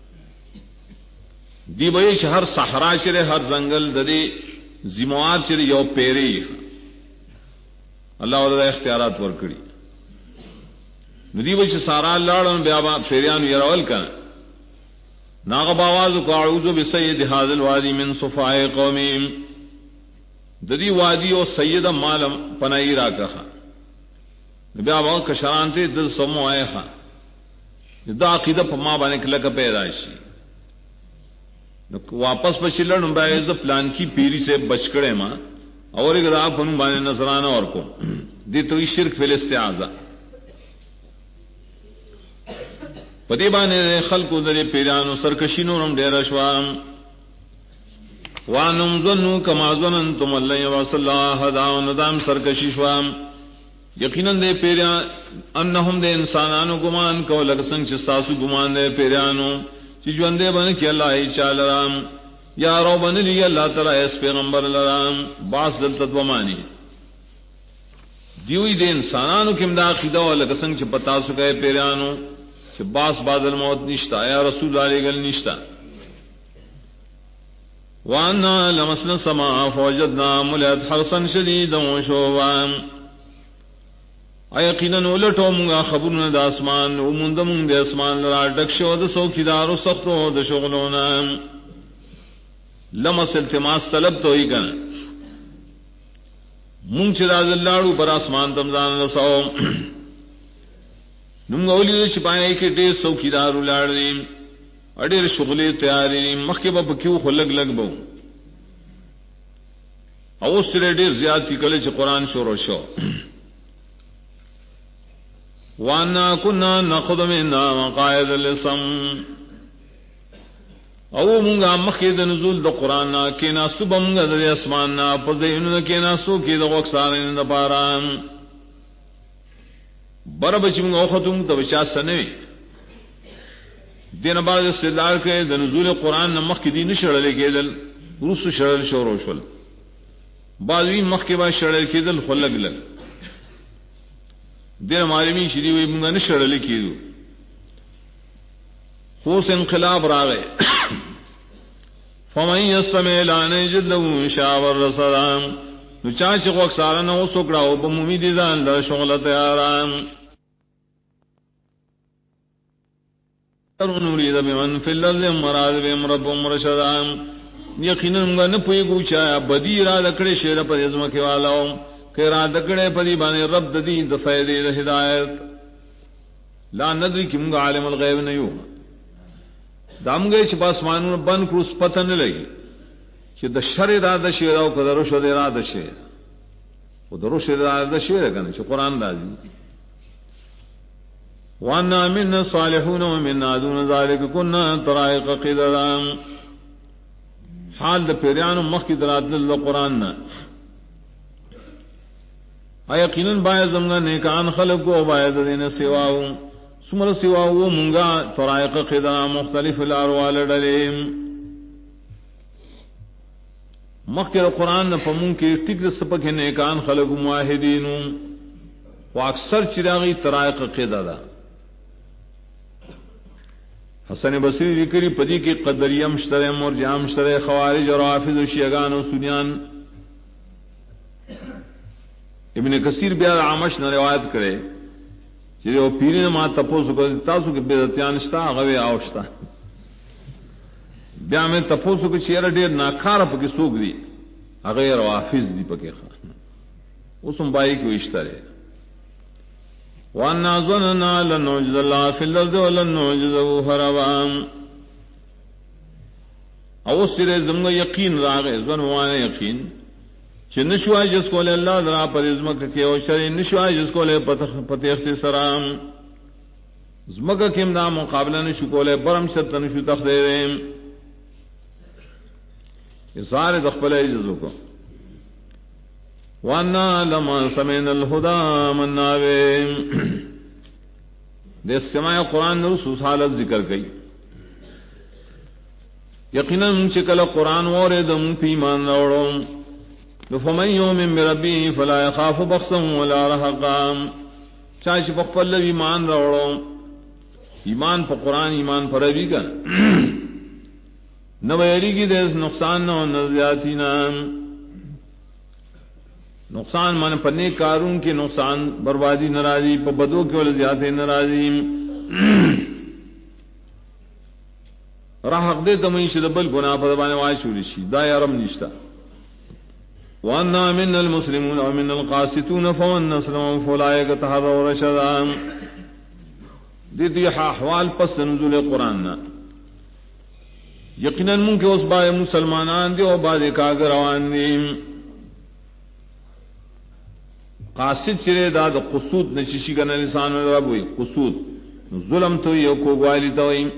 Speaker 1: دی بیش ہر صحرا چرے ہر زنگل ددی زموات چرے یو پیری اللہ علیہ اختیارات ورکڑی ندی بیش سارا لڑن بیابا پیریان یراول کن ناغب آواز کو اعوذ بسید هذا الوادی من صفاء قومیم ددی وادی و سید مالم پنائی را کہا بیا وہ کشرانتے دل سمو آئے خان دا عقیدہ پا ما بانے کلک پیدائشی واپس پا شلن بائے ز پلان کی پیری سے بچ کڑے ماں اور ایک دا پنو بانے نظرانہ اور کو دی توی شرک فی الاستعاذہ پدی بانے خلقو در پیرانو سرکشینو رم دیر اشوام وانم ظنو کما ظننتم اللہ وصل اللہ داو ندام سرکشی شوام یقیناً دے پیریان انہم دے انسانانو گمان کو لگ سنگ چستاسو گمان دے پیریانو چی جوندے بن کی اللہ چال رام یا رو بن لی اللہ تعالی اس پیغمبر لرام باس دل تدومانی دیوی دے انسانانو کم دا عقیدہ و لگ سنگ چی پتاسو کہے پیریانو چی باس بادل موت نشتا یا رسول علیہ گل نشتا وانا لمسنا سما فوجدنا ملیت حرسا شدیدا و شوبان یقیناً ولٹو منگا خبرنا دا اسمان و مندمون دا اسمان لرا ڈکشو دا سوکیدار و سختو دا شغلونا لمس التماس طلب تو ہی کنا مونږ چې راځ لاړو پر اسمان تم ځان رسو نوم غولې چې پای کې ډېر څوکیدار ولاړ دي اډېر شغلې تیارې مخکې به پکې خو لګ لګ بو او سره ډېر زیات کله چې قران شروع شو وانا كنا ناخذ منها مقاعد للسم او مونږه مخکې د نزول د قران کې ناسو بمږه د اسمان نه په ځینو کې ناسو کې د وښارین د باران برابر چې موږ ختم ته بچا سنوي دینه بعد استدلال کې د نزول قران نه مخکې دي نشړل کېدل روس شړل شروع شول بعضی مخکې با شړل کېدل خلګ لګ دینه معلومی شې دی وي موږ نه شړل کېدو خو انقلاب راغی فمن يستمع لان يجد له شاور رسلام نو چا چې وخت سره نو سوکړه او په امید ځان له شغله تیاران ترون لري د من فی الارض مراد بهم ربهم رشدام یقینا موږ نه پویګو چې بدی را لکړې شهر په ازمه کې والو کې را دکړې په دی باندې رب د دې د فائدې د هدایت لا ندری کی موږ عالم الغیب نه یو دامګې چې پاسمانونو بند کړو پته نه لګي چې د شر اراده شي او کدرو شر اراده شي او درو شر اراده شي کنه چې قران راځي وانا من الصالحون ومن دون ذلك كنا طرائق قدرا حال د پیرانو مخکې دراتل د قران نه یقینا باید زمغه نیکان خلق او باید دینه سیواو سمر سیواو مونږه طرائق قدرا مختلف الارواح لړلې مخکې قرآن نه پمون کې ټیک سپک نیکان خلق موحدین او اکثر چراغي طرائق قدرا حسن بصری ذکری پدی کې قدریه مشتره مرجئه مشتره خوارج او رافض او شیعان او سنیان ابن کثیر بیا عامش نے روایت کرے چې یو پیرین ما تاسو کو تاسو کې بدعتيان شتا هغه اوشتا بیا مې تاسو کو چیرې ډېر ناکاره پکې سوق دي هغه روافض دي پکې اوسم بای کې وشتره وان ظننا لن نعجز الله في الارض ولن نعجزه هربا او سره زموږ یقین راغې ځن وانه یقین چې نشوای جس کول الله درا پر ازمکه کې او شری نشوای جس کول پته اختصارام زمکه کې دا مقابله نشو کوله برم شت نشو تخدیم ازار د خپل عزت کو وانا لما سمعنا الهدى منا د استماع قران رسول حالت ذکر کړي یقینا چې کله قران وره د مون په ایمان راوړو فمن يؤمن بربه فلا يخاف بخسا ولا رهقا چا چې په خپل ایمان راوړو ایمان په قران ایمان پر ربي کا نو ویریږي د نقصان نه زیاتینا نقصان مان پنے کارون کے نقصان بربادی ناراضی په بدو کې ول زیاتې ناراضی راحق دې تمې چې د بل ګناه په باندې وای شو شي دا یارم نشتا وانا من المسلمون ومن القاسطون فمن نسلم فاولئك تحروا رشدا دې احوال پس نزول قران نا یقینا مونږ اوس باندې مسلمانان دي او باندې کاګر روان دي قاصد چرے دا د قصود نششی کنه انسان رب وي قصود ظلم تو یو کو غوالی ته وي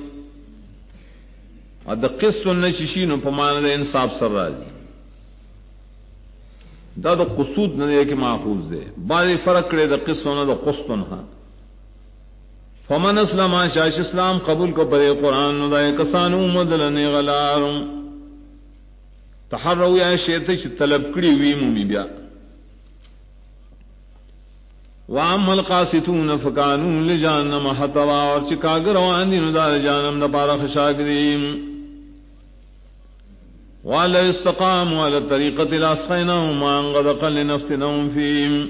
Speaker 1: ا د قسط نششی نو په معنا د انصاف سره راځي دا د قصود نه کې ماخوذ ده باندې فرق کړي د قسط نه د قسط نه فمن اسلم شاش اسلام قبول کو پر قران نو دای کسانو مدل نه غلار تحروا یا شیته چې طلب کړي وي مومي بیا وَأَمَّا الْقَاسِطُونَ فَكَانُوا لِجَهَنَّمَ حَطَبًا اور چکاگر روان دي نو دار جهنم د پاره خشاګریم وَلَا اسْتَقَامُوا عَلَى الطَّرِيقَةِ لَأَسْقَيْنَاهُم مَّاءً غَدَقًا لِنَفْتِنَهُمْ فِيهِ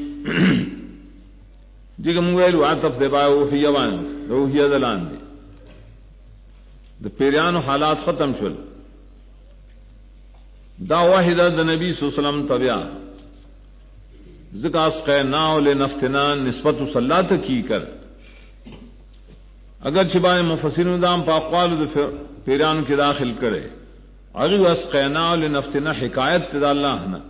Speaker 1: دیګه موږ ویلو عطف دی باو فی یوان روحیه دلان دي د پیرانو حالات ختم شول دا واحده د نبی صلی الله علیه وسلم تبع ذکا اسقینا لنفتنا نسبت صلاۃ کی کر اگر چبائے مفسرین دام پاقوال پیران کے داخل کرے اگر اسقینا لنفتنا حکایت دا اللہ نا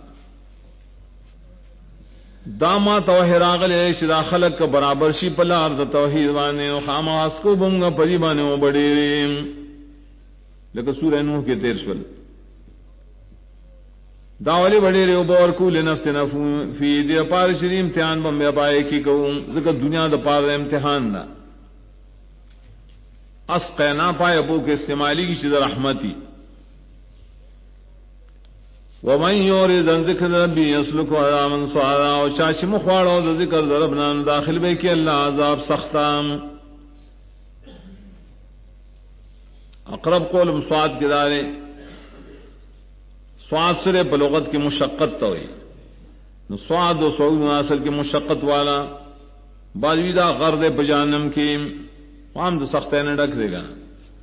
Speaker 1: داما توحید راغل شدا خلق کا برابر شی پلا ارض توحید وانے و خاماس کو بمگا پری بانے و بڑیریم لیکن سورہ نوح کے 13 داولی بڑیرے و بورکو لنفتنا فی دی پار شری امتحان بم بیابائے کی کہوں ذکر دنیا دا پار امتحان نا اسقینا پائے ابو کے استعمالی کی شد رحمتی ومن یورد عن ذکر ربی یسلک عذابا صعدا و شاش مخواڑو ذکر ربنا داخل بے کہ اللہ عذاب سختام اقرب قول سواد کے دارے سواد سرے بلغت کی مشقت تو ہوئی سواد و سعود اصل کی مشقت والا باجویدہ غرد بجانم کی وہاں تو سخت ہے نہ ڈک دے گا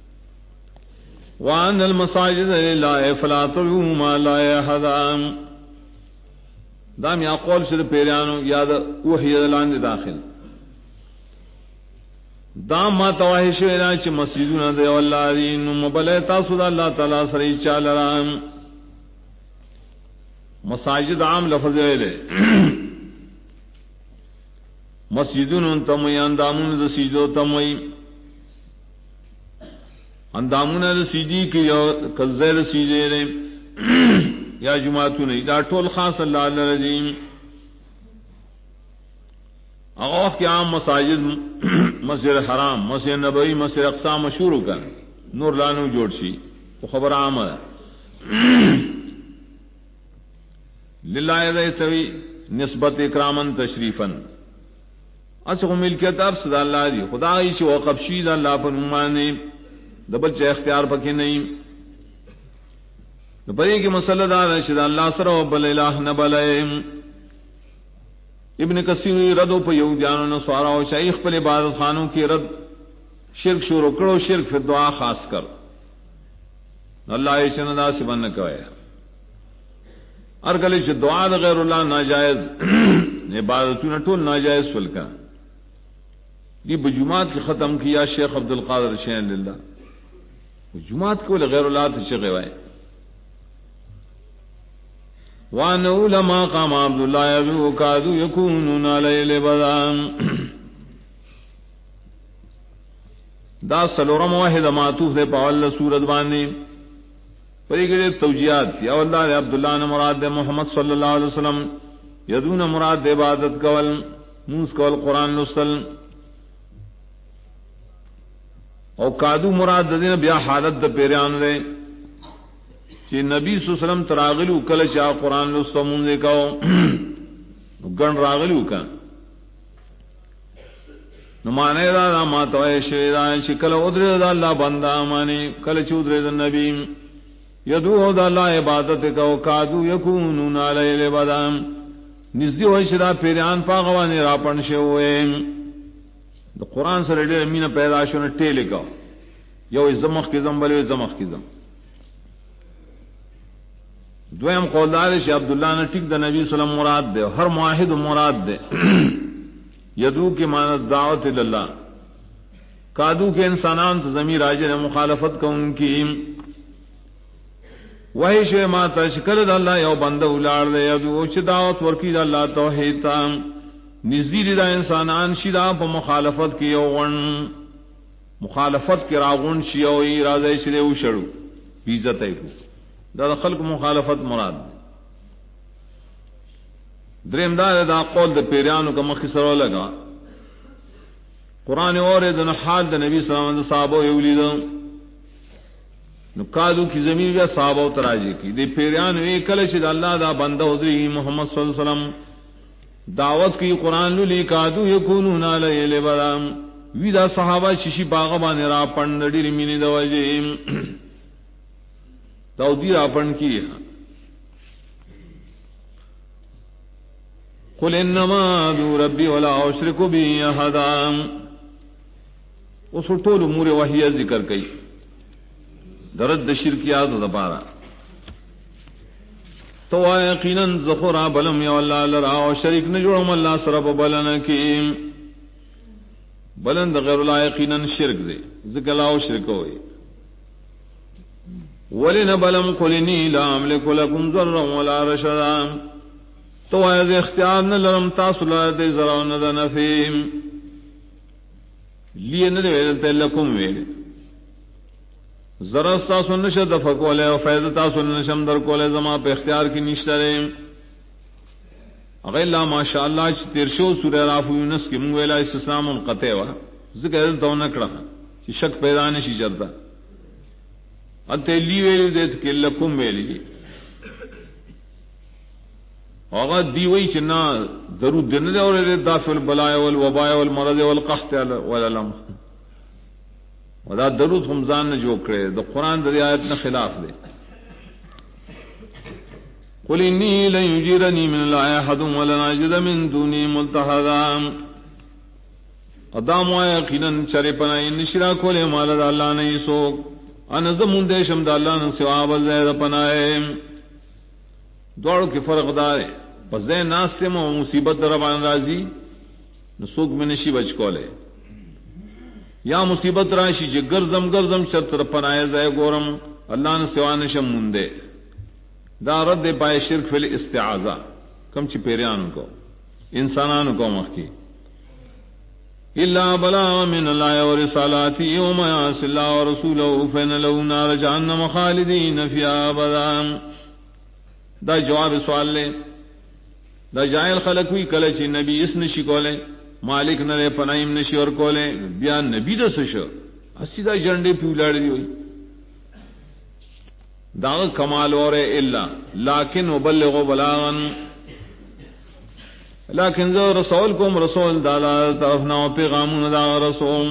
Speaker 1: وان المساجد للہ فلا تدعوا مع الله احدا دام یا قول سے پیرانو یاد وحی اعلان داخل دام ما تواہش ویلا چ مسجدنا دے والله دین مبلتا صد اللہ تعالی سری چالرام مساجد عام لفظ ہے مسجدن تم اندامون د سجدو تم اندامون د سجدی کی کذل سجدے یا جمعتون دا ټول خاص اللہ الرحیم اوہ کہ عام مساجد مسجد حرام مسجد نبوی مسجد اقصی مشہور کر نور لانو جوڑ شی تو خبر عام ہے للہ ذی نسبت اکرامن تشریفن اسو ملکیت ارس دا اللہ دی خدای چ وقف شید اللہ پر مانے دبل چ اختیار پکې نه بلې کی مسئلہ دار شد اللہ سر و بل الہ نہ بلائم ابن کثیر ردو په یو جانو نو سوارا او شیخ پر عبادت خانوں کی رد شرک شروع کرو شرک فی دعا خاص کر اللہ یہ چندا سے بن کوي ارگلی چ دعا غیر اللہ ناجائز عبادتوں ټول ناجائز فلکا یہ بجماعت کی ختم کیا شیخ عبد القادر شین للہ جماعت کو غیر اللہ تشغے وائے وان علماء قام عبد الله يبو كادوا يكونون على بدان دا سلورم واحد معطوف ہے پاول سورت بانی پری گئے توجیہات یا اللہ عبد الله نے مراد محمد صلی اللہ علیہ وسلم یدون مراد عبادت کول موس کول قران نسل او کادو مراد دین بیا حالت د پیران رے کہ نبی صلی اللہ علیہ وسلم تراغلو کل چا قرآن لستمون دیکھو گن راغلو کا نمانے دا ما توئے شیدان چی کل ادرے دا اللہ بندہ مانی کل چی ادرے دا نبی یدو دا اللہ عبادت کو کادو یکونون علی لبدام نزدی ہوئی شدا پیران پاغوانی راپن شوئے دا قرآن سر دیر امین پیدا شونے ٹیلے کا یو زمخ کی زم بلے زمخ کی زم دویم قولدار شی عبداللہ نے ٹک دا نبی صلی اللہ علیہ وسلم مراد دے ہر معاہد مراد دے یدو کی معنی دعوت اللہ کادو کے انسانان تو ضمیر راجع مخالفت کا ان کی وہی شے ماتا شکل دا اللہ یو بندہ اولار دے یدو چھ دعوت ورکی دا اللہ توحید تا نزدی دا انسانان شدا پا مخالفت کی یوغن مخالفت کی راغن شیوئی رازے شدے اوشڑو بیزت ہے کو دا خلق مخالفت مراد دریم دا قول دا پیریانو کا مخصرو لگا قرآن اور دن حال دا نبی صلی اللہ علیہ وسلم صحابہ یولی دا نکادو کی زمین بیا صحابہ تراجی کی دے پیریانو ایک کلش دا اللہ دا بندہ حضری محمد صلی اللہ علیہ وسلم دعوت کی قرآن للی کادو یکونون علی لبرام وی دا صحابہ ششی باغبان را پندڑی رمینی دا وجیم داودی راپن کی قل انما ادعو ربی ولا اشرک به احدا اس ټول امور وحیہ ذکر کئی درد شرکیات د پارا تو یقیناً ذخرا بلم یا اللہ لرا و شریک نہ جوڑم اللہ سره په بلنه کې بلند غیر الله یقیناً شرک دے ذکر لا او شرک ہوئے ولن بلم قلنی لا املک لكم ضرا ولا رشدا تو از اختیار نہ لرم تاسو لا دے ضرر نہ نفیم لیے نہ دے لکم ویل ذرا تاسو نشد فقوله او فائدہ تاسو نشم در کوله زما په اختیار کې نشته اغه الله ماشاءالله چې تیر شو سورہ راف یونس کې موږ ویلا استسلام منقطع وا ذکر ته نه کړه چې شک پیدا نشي چرتا اته لی ویل دې کې لکم ویلی هغه دی وی چې نه درود دنه اور دافع البلاء والوباء والمرض والقحط والالم ودا درود خمزان نے جو کرے تو قرآن در آیت نہ خلاف دے قل انی لن یجیرنی من اللہ احد ولن اجد من دونی ملتحدا ادام و یقینا چرے پناہ نشرا کھولے مال اللہ نہیں سوک ان زمون دیشم دا اللہ نے سوا بزید پناہ دوڑ کے فرق دار بزے ناس سے مصیبت ربان راضی نسوک میں نشی بچ کولے یا مصیبت راشی چې گرزم شرط پناہ زائے گورم اللہ نے سوا نشم مندے دا رد پائے شرک فی الاستعاذہ کم چی پیریان کو انسانان کو مخی الا بلاء من اللہ ورسالاتی وما یعص اللہ ورسولہ فإن له نار جہنم خالدین فیہا ابدا دا جواب سوال لے دا جائل خلق ہوئی کلچی نبی اس نشی کو لے مالک نہ پنائم نشی اور کولے بیا نبی دا سشو اسی دا جنڈے پیولاڑ دی ہوئی دا کمال اور الا لیکن مبلغ بلاغا لیکن ذو رسول کم رسول دالا طرفنا و پیغامون دا رسول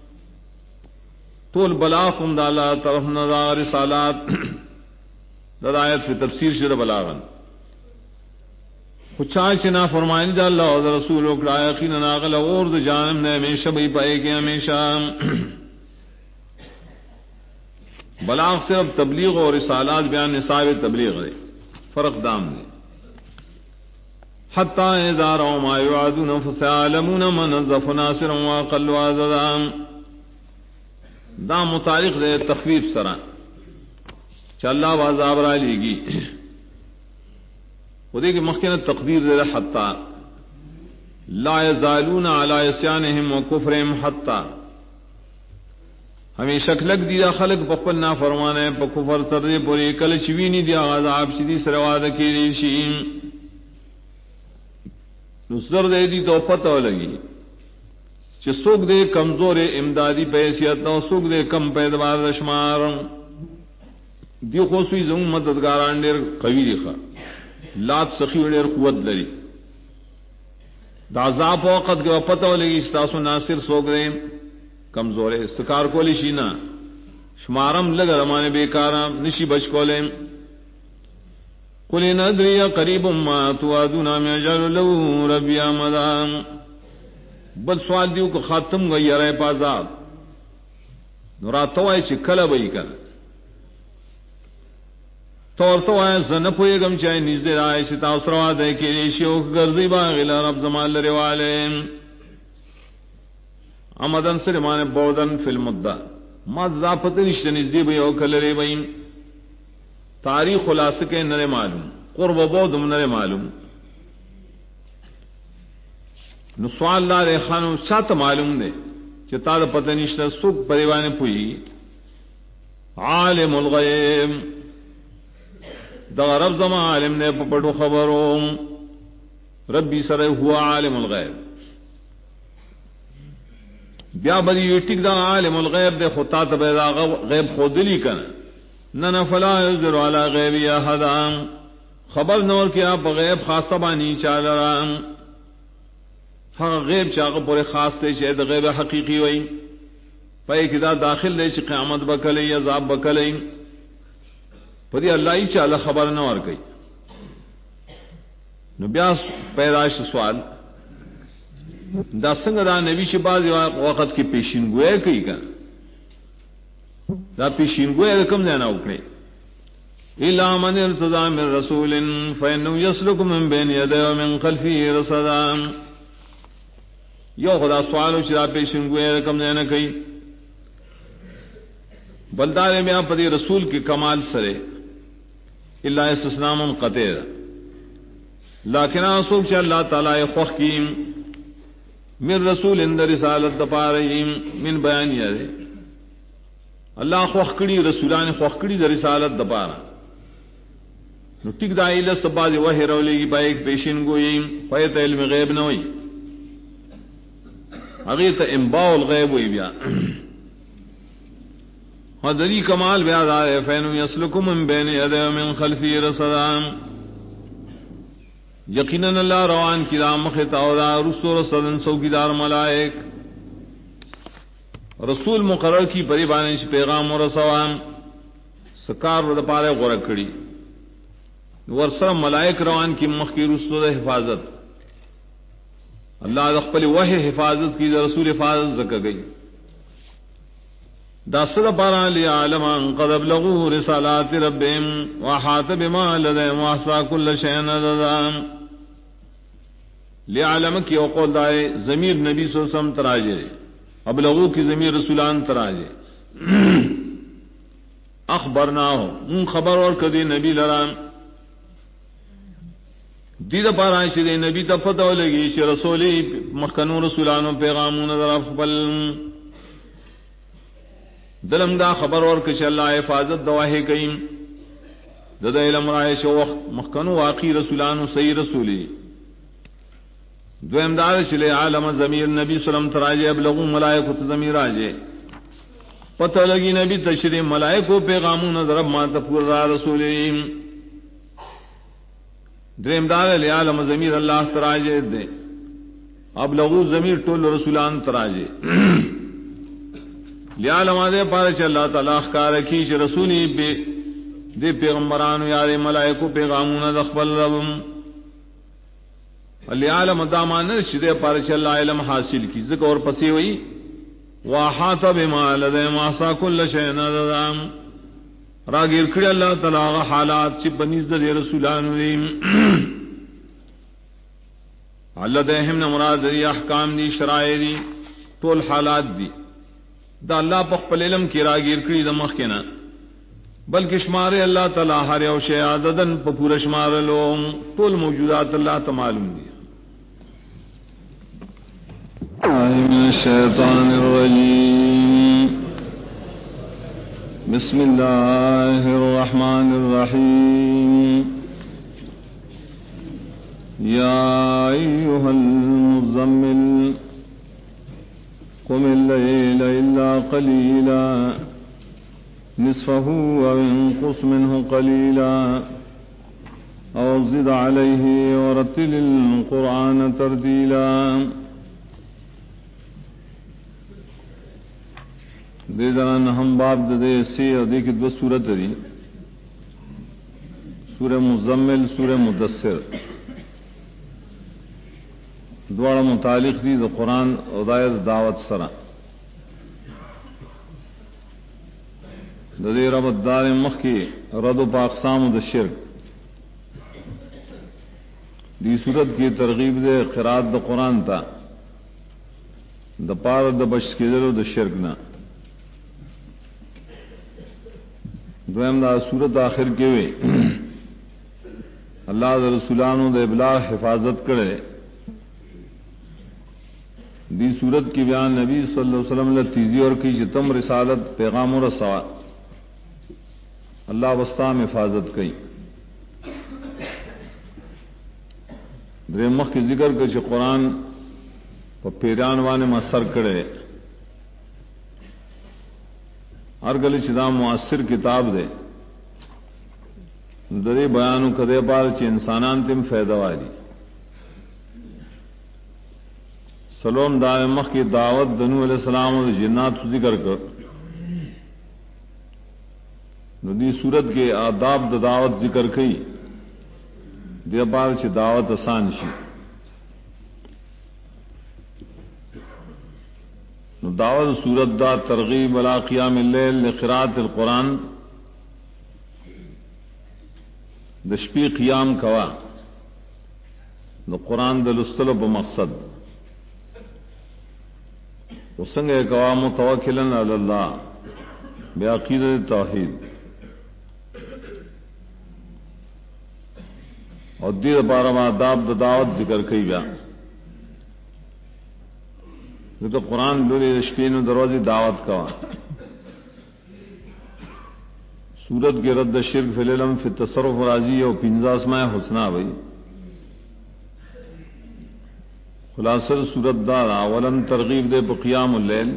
Speaker 1: طول بلاغم دالا طرفنا دا رسالات دا آیت فی تفسیر شد بلاغا خچان چنا فرمائنی دا اللہ و رسول اکڑا یقینا ناغل اور دا جانم نے ہمیشہ بھی پائے گے ہمیشہ بلاغ صرف تبلیغ اور رسالات بیان نصاب تبلیغ دے فرق دام دے حتی اذا رأوا ما یعادون فسیعلمون من نظف ناصرا واقل وعددا دا متعلق دے تخفیف سران چا اللہ وعذاب را لیگی وہ دیکھ مخکن تقدیر دے حتی لا یزالون علی عصیانہم و کفرہم حتی ہمیں شکلک دیا خلق پپن نا فرمانے پا کفر تردے پوری کل چوینی دیا عذاب شدی سرواد کی ریشیم نصدر دے دی تو پتہ لگی چھ سوک دے کمزور امدادی پیسیت نو سوک دے کم پیدبار رشمار دیو خوصوی زمون مددگاران دیر قوی دیخوا لات سخی ډېر قوت لري دا عذاب وخت کې پته ولګي تاسو ناصر سوګ دې کمزورې استکار کولی شي نه شمارم لګ رمانه بیکارا نشي بچ کولې قل ندري قريب ما توعدون ما يجعل له ربي امدا بل سوال دیو کو خاتم غي رہے پازاب نوراتوای چې کله وای کړه طور تو آئے زن پوئے گم چاہے نزدے آئے شتا اسروا دے کے ریشیو گرزی باغلا رب زمان لرے والے امدن سرمان بودن فی المدہ ماد ذاپت نشتے نزدی بھئی او کلرے بھئی تاریخ خلاص کے نرے معلوم قرب بودم نرے معلوم نسوال اللہ رے خانو سات معلوم دے چتا دا پتہ نشتے سوک پریوانے پوئی عالم الغیب دا رب زما عالم نے پپڑو خبروں ربی سر ہوا عالم الغیب بیا بری ٹک دا عالم الغیب دے خطا تبیدا غیب خودلی کن نہ فلا یذر علی غیب احد خبر نور کیا بغیب خاص بانی چالرام ہاں غیب چاغ پورے خاص تے شاید غیب حقیقی وئی پے کدا داخل دے چ قیامت بکلے عذاب بکلے پدی اللہ ہی چاله خبر نہ ور گئی نو بیا پیدائش سوال دا څنګه دا نبی چې باز وخت کې پیشینګوئی کوي کنه دا پیشینګوئی کوم ځای نه وکړي إلا من ارتضى من رسول فإنه يسلك من بين يديه ومن خلفه رصدا. یو خدا سوالو چرا پیشن گوئے رقم دینا کئی بلدار میں آپ پدی رسول کی کمال سرے اللہ استثناء منقطع لیکن آسوک چا اللہ تعالی خوخ کیم من رسول اندر رسالت دپاریم من بیان یادے اللہ خوخ کڑی رسولان خوخ کڑی در رسالت دپارا نو ٹک دائی لسباز وحی رولے گی بائک پیشن گوئیم فیت علم غیب نوئی اغیت انباء الغیب ہوئی بیا حضری کمال بیاد آئے فینو یسلکم من بین یدے من خلفی رصدام یقیناً اللہ روان کی دام خطاودا رسول رصدن سوکیدار ملائک رسول مقرر کی پریبانش پیغام و رسوان سکار ود پارے غرق کڑی ورسر ملائک روان کی مخ کی رسول حفاظت اللہ دخپل وحی حفاظت کی رسول حفاظت زکا گئی داسر پارا لیعلم ان قد ابلغوا رسالات ربهم وحاط بما لديهم واحصى كل شيء عددا. لیعلم کی اوقول دائے ضمیر نبی صلی اللہ علیہ وسلم تراجے ابلغو کی ضمیر رسولان تراجے اخبرنا ہو ان خبر اور کدی نبی لرام دید پارا شدے نبی تا پتہ لگی چھ رسولی مخکنو رسولانو پیغامون در افبل دلم دا خبر اور کچھ اللہ حفاظت دواہے کئیم دد علم رائے شو مخکنو واقعی رسولانو صحیح رسولی دو امدار چلے عالم ضمیر نبی سلم تراجے ابلغو ملائکو ضمیر آجے پتہ لگی نبی تشریح ملائکو پیغامون در اب ماتا پور را رسولیم دریم دار لیعلم ضمیر اللہ تراجے دے اب لغو ضمیر ٹول رسولان تراجے لیعلم دے پارچ اللہ تعالی اخکار رکھی چھ رسولی بے دے پیغمبرانو یارے ملائکو پیغامون دخبل ربم لیعلم دامان شدے پارچ اللہ علم حاصل کی ذکر اور پسی ہوئی واحاط بما لدے ماسا کل شئن عددام راگیر کڑی اللہ تعالی حالات چی بنیز دے رسولان ویم اللہ دہم نمراد دی احکام دی شرائع دی طول حالات دی دا اللہ پخپل علم کی راگیر کڑی دا مخینا بلکہ شمار اللہ تعالی ہر یو شے عددن پپور شمار لوم طول موجودات اللہ تمالم دی. الشیطان الرجیم بسم اللہ الرحمن الرحیم یا ایہا المزمل قم اللیل الا قلیلا نصفه او انقص منه قلیلا او زد علیہ ورتل القرآن ترتیلا. دے جان ہم باب دے سے اور دیکھ دو سورت دی سورہ مزمل سورہ مدثر دوڑا متعلق دی دو قرآن اور دایت دعوت سرا دے رب دار مخ کی رد و پاقسام د شرک دی سورت کی ترغیب دے قرات د قرآن تا د پار د بچ کے دلو د شرک نہ دویم دا سورت آخر کے وے اللہ دا رسولانو دا ابلاغ حفاظت کرے دی سورت کی بیان نبی صلی اللہ علیہ وسلم نے تیزی اور کی جتم رسالت پیغام و رسوا اللہ وسطام حفاظت کی درمخ کی ذکر کے چھ قرآن پیران وانے مؤثر کرے ارگل چدا مؤثر کتاب دے درے بیانو کدے پار چ انسانان تم فائدہ والی سلام دار مخ کی دعوت دنو علیہ السلام اور جنات ذکر کر ندی صورت کے آداب د دعوت ذکر کئی دے پار چ دعوت آسان شی دعوت سورت دا ترغیب علی قیام اللیل لقراءۃ القرآن د شپې قیام کوا د قرآن د لستلو په مقصد وسنګه کوا متوکلا علی الله بعقیدۃ توحید اور دې لپاره آداب د دعوت ذکر کوي بیا ځکه قرآن لوري د شپې نو دروازې دعوت کوا سورت کے رد شرک فی العلم فی التصرف راضی اور 50 اسماء حسنہ بھائی خلاصر سورت دار اولن ترغیب دے بقیام اللیل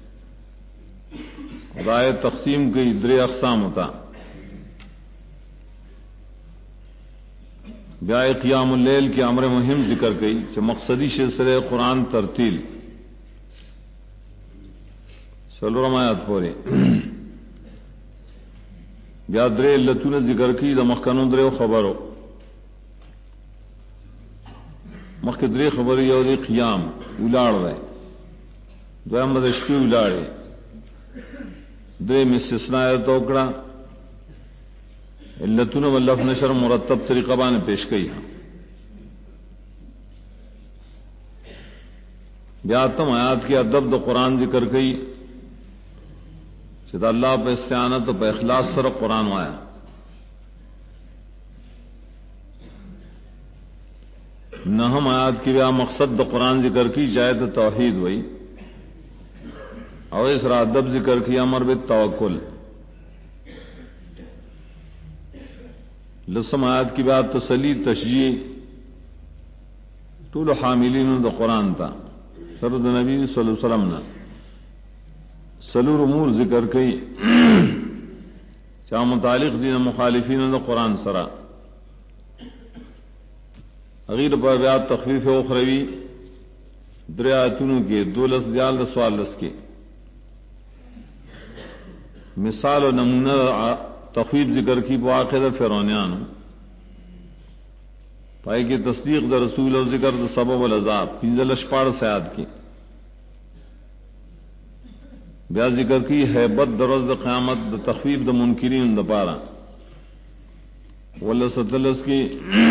Speaker 1: رائے تقسیم کی در اقسام ہوتا بیائے قیام اللیل کے امر مہم ذکر گئی کہ مقصدی شسر قرآن ترتیل سلورم آیات پورے بیا درې علتونه ذکر کی د مخکنو درې خبرو مخکې درې خبرې یو دی قیام ولاړ دی دویم د شپې ولاړې درې استثناء توکړه علتونه ولف نشر مرتب طریقه باندې پیش کړي بیا تم آیات کې ادب د قرآن ذکر کړي چې اللہ پہ استعانت و پہ اخلاص سر قرآن آیا نہم آیات کی بیا مقصد دا قرآن ذکر کی جائے تو توحید ہوئی اور اس را ادب ذکر کی امر بالتوکل لسم آیات کی بات تسلی تشجیع طول حاملین دا قرآن تھا سرد نبی صلی اللہ علیہ وسلم نے سلور امور ذکر کئی چاہ متعلق دین مخالفین دا قرآن سرا اغیر پر بیات تخفیف اخروی دریاتنوں کے دولس دیال سوالس کے مثال و نمونہ تخفیف ذکر کی بواقع فرعونیان پائے کی تصدیق دا رسول و ذکر دا سبب العذاب پنزل اشپاڑ سیاد کی بیا ذکر کی حیبت درز د قیامت د تخفیف د منکرین د پارا ول ستلس کی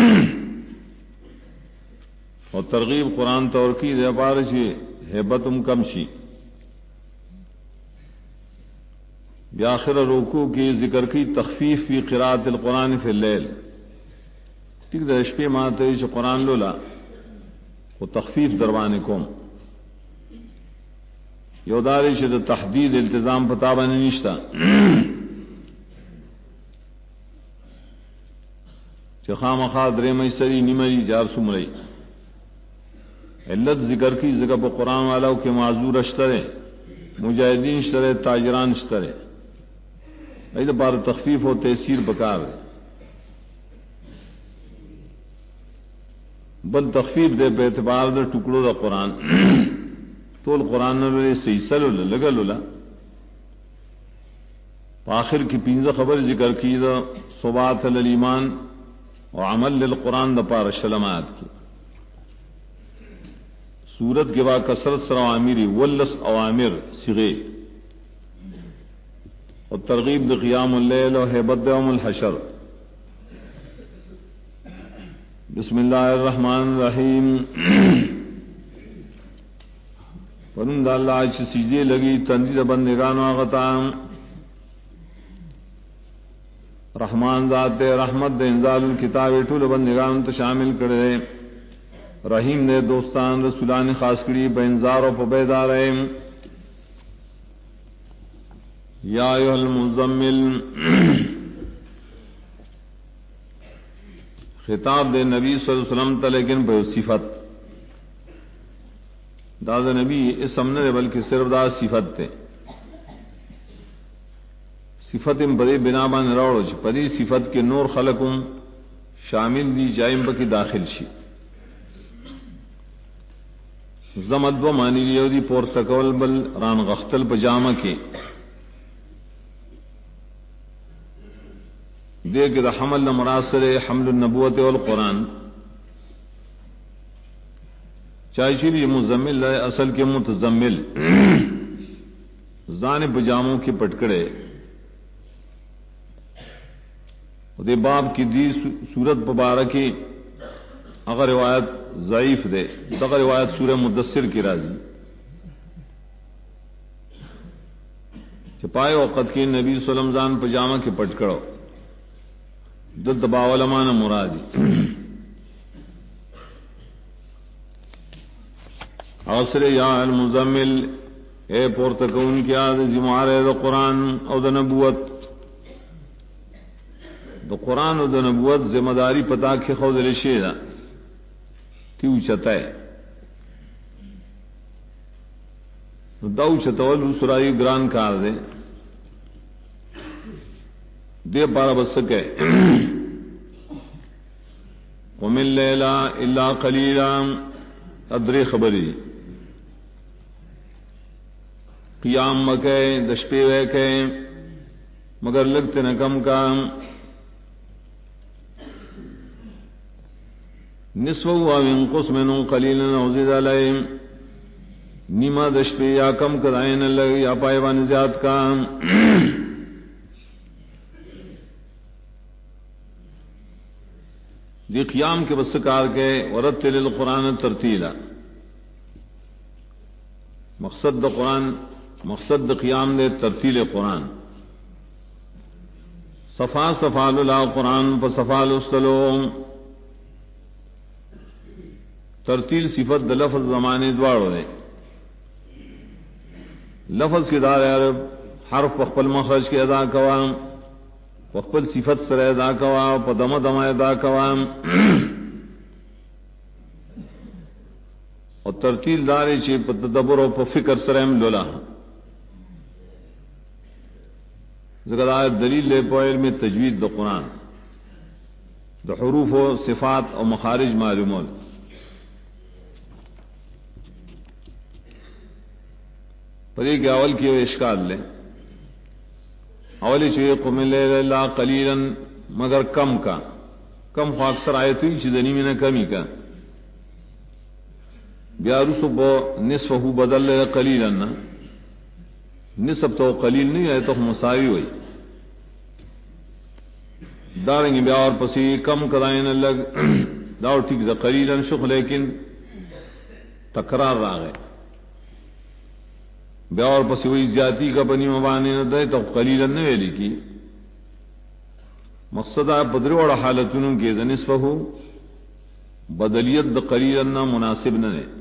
Speaker 1: اور ترغیب قرآن طور کی د پارا شي حیبتم کم شي بیا آخر رکوع کی ذکر کی تخفیف فی قراءت القرآن فی اللیل ٹھیک د شپې ماته چې قرآن لولا او تخفیف دروانه کوم یوداری شد تحدید التزام پتا باندې نشتا چې خامخا درې مې سری نیمه جار سمري علت ذکر کی ذکر په قرآن والو کې معذور اشتره مجاهدین اشتره تاجران اشتره ایدا بار تخفیف و تیسیر بکار بل تخفیف دے په اعتبار د ټکړو د قرآن طول قرآن نے سیسل لگل آخر کی 15 خبر ذکر کی دا صبات الایمان اور عمل للقرآن دا پار شلمات کی سورت کے بعد کثرت سر عامری ولس اوامر صغے اور ترغیب د قیام اللیل اور حیبت یوم الحشر بسم اللہ الرحمن الرحیم ورن دا اللہ چھ سجدے لگی تندید بندگانو آغتام رحمان ذات دے رحمت دے انزال الکتاب ٹول بندگان تو شامل کرے رحیم دے دوستان رسولان خاص کری بے انذار و پبیدار یا ایوہ المزمل خطاب دے نبی صلی اللہ علیہ وسلم تا لیکن بے صفت داد نبی اس سمنے بلکہ صرف دا صفت تے صفت بڑے بنا بان روڑ پری صفت کے نور خلقم شامل دی جائم بکی داخل شی زمد و مانی لیو دی پورتکول بل ران غختل پجامہ کے دیکھ دا حمل مراسل حمل النبوت والقرآن چاہیے مزمل ہے اصل کے متزمل زان پجاموں کے پٹکڑے دے باب کی دی سورت مبارکی اگر روایت ضعیف دے تغیر روایت سورہ مدثر کی راضی چپائے وقت کی نبی صلی اللہ علیہ وسلم پجامہ کے پٹ کرو دل دباو علمان مرادی عصر یا المزمل اے پورتکون کیا ذمہ دا قرآن او دا نبوت دا قرآن او دا نبوت ذمہ داری پتا کے خود رشی دا تیو چتائے داو چتول سرائی گران کار دے دے پارا بس سکے ومن لیلہ الا قلیلا ادری خبری قیام مکے دشپے ویکے مگر لگتے نہ کم کا نصفہ و انقص منو قلیلا او زد علیہم نیما دشپے یا کم کرائن لگ یا پائیوان زیاد کا دی قیام کے بسکار کے ورتل القرآن ترتیلا مقصد دا قرآن مقصد دا قیام دے ترتیل قرآن صفا صفال اللہ قرآن فصفال استلو ترتیل صفت دا لفظ زمانے دوارو دے لفظ کی دار عرب حرف پخپل مخرج کے ادا کوام پخپل صفت سر ادا کوا پدم دم ادا کوام اور ترتیل دارے چی تدبر و فکر سرم لولا ذکر آیت دلیل لے پو علم تجوید دا قرآن دا حروف و صفات و مخارج معلومون پر ایک اول کی اشکال لے اولی چاہیے قم اللیل الا قلیلا مگر کم کا کم خو اکثر آیت ہوئی چی دنی میں نہ کمی کا بیا رسو بو نصفہ بدل لے قلیلا نا نصف تو قلیل نہیں ہے تو مساوی ہوئی دارنگی بیا اور پسی کم کرائن لگ داو ٹھیک دا قلیلا شخ لیکن تکرار را گئے بیا اور پسی وہی زیادتی کا بنی مبانی نہ دے تو قلیلا نہ ویلی کی مقصد ہے بدر اور حالتوں کے نصفہ بدلیت دا قلیلا نہ مناسب نہ دے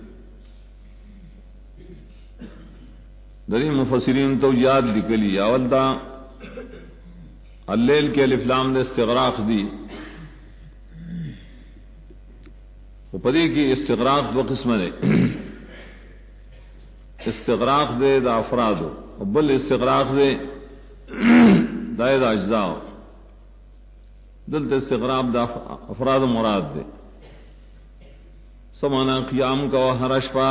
Speaker 1: دری مفسرین تو یاد لکلی اول دا اللیل کے الف لام دے استغراق دی وہ پدی کی استغراق دو قسم دے استغراق دے دا افراد و بل استغراق دے دا اجزاء دلت استغراق دا افراد مراد دے سمانا قیام کا ہر اشپا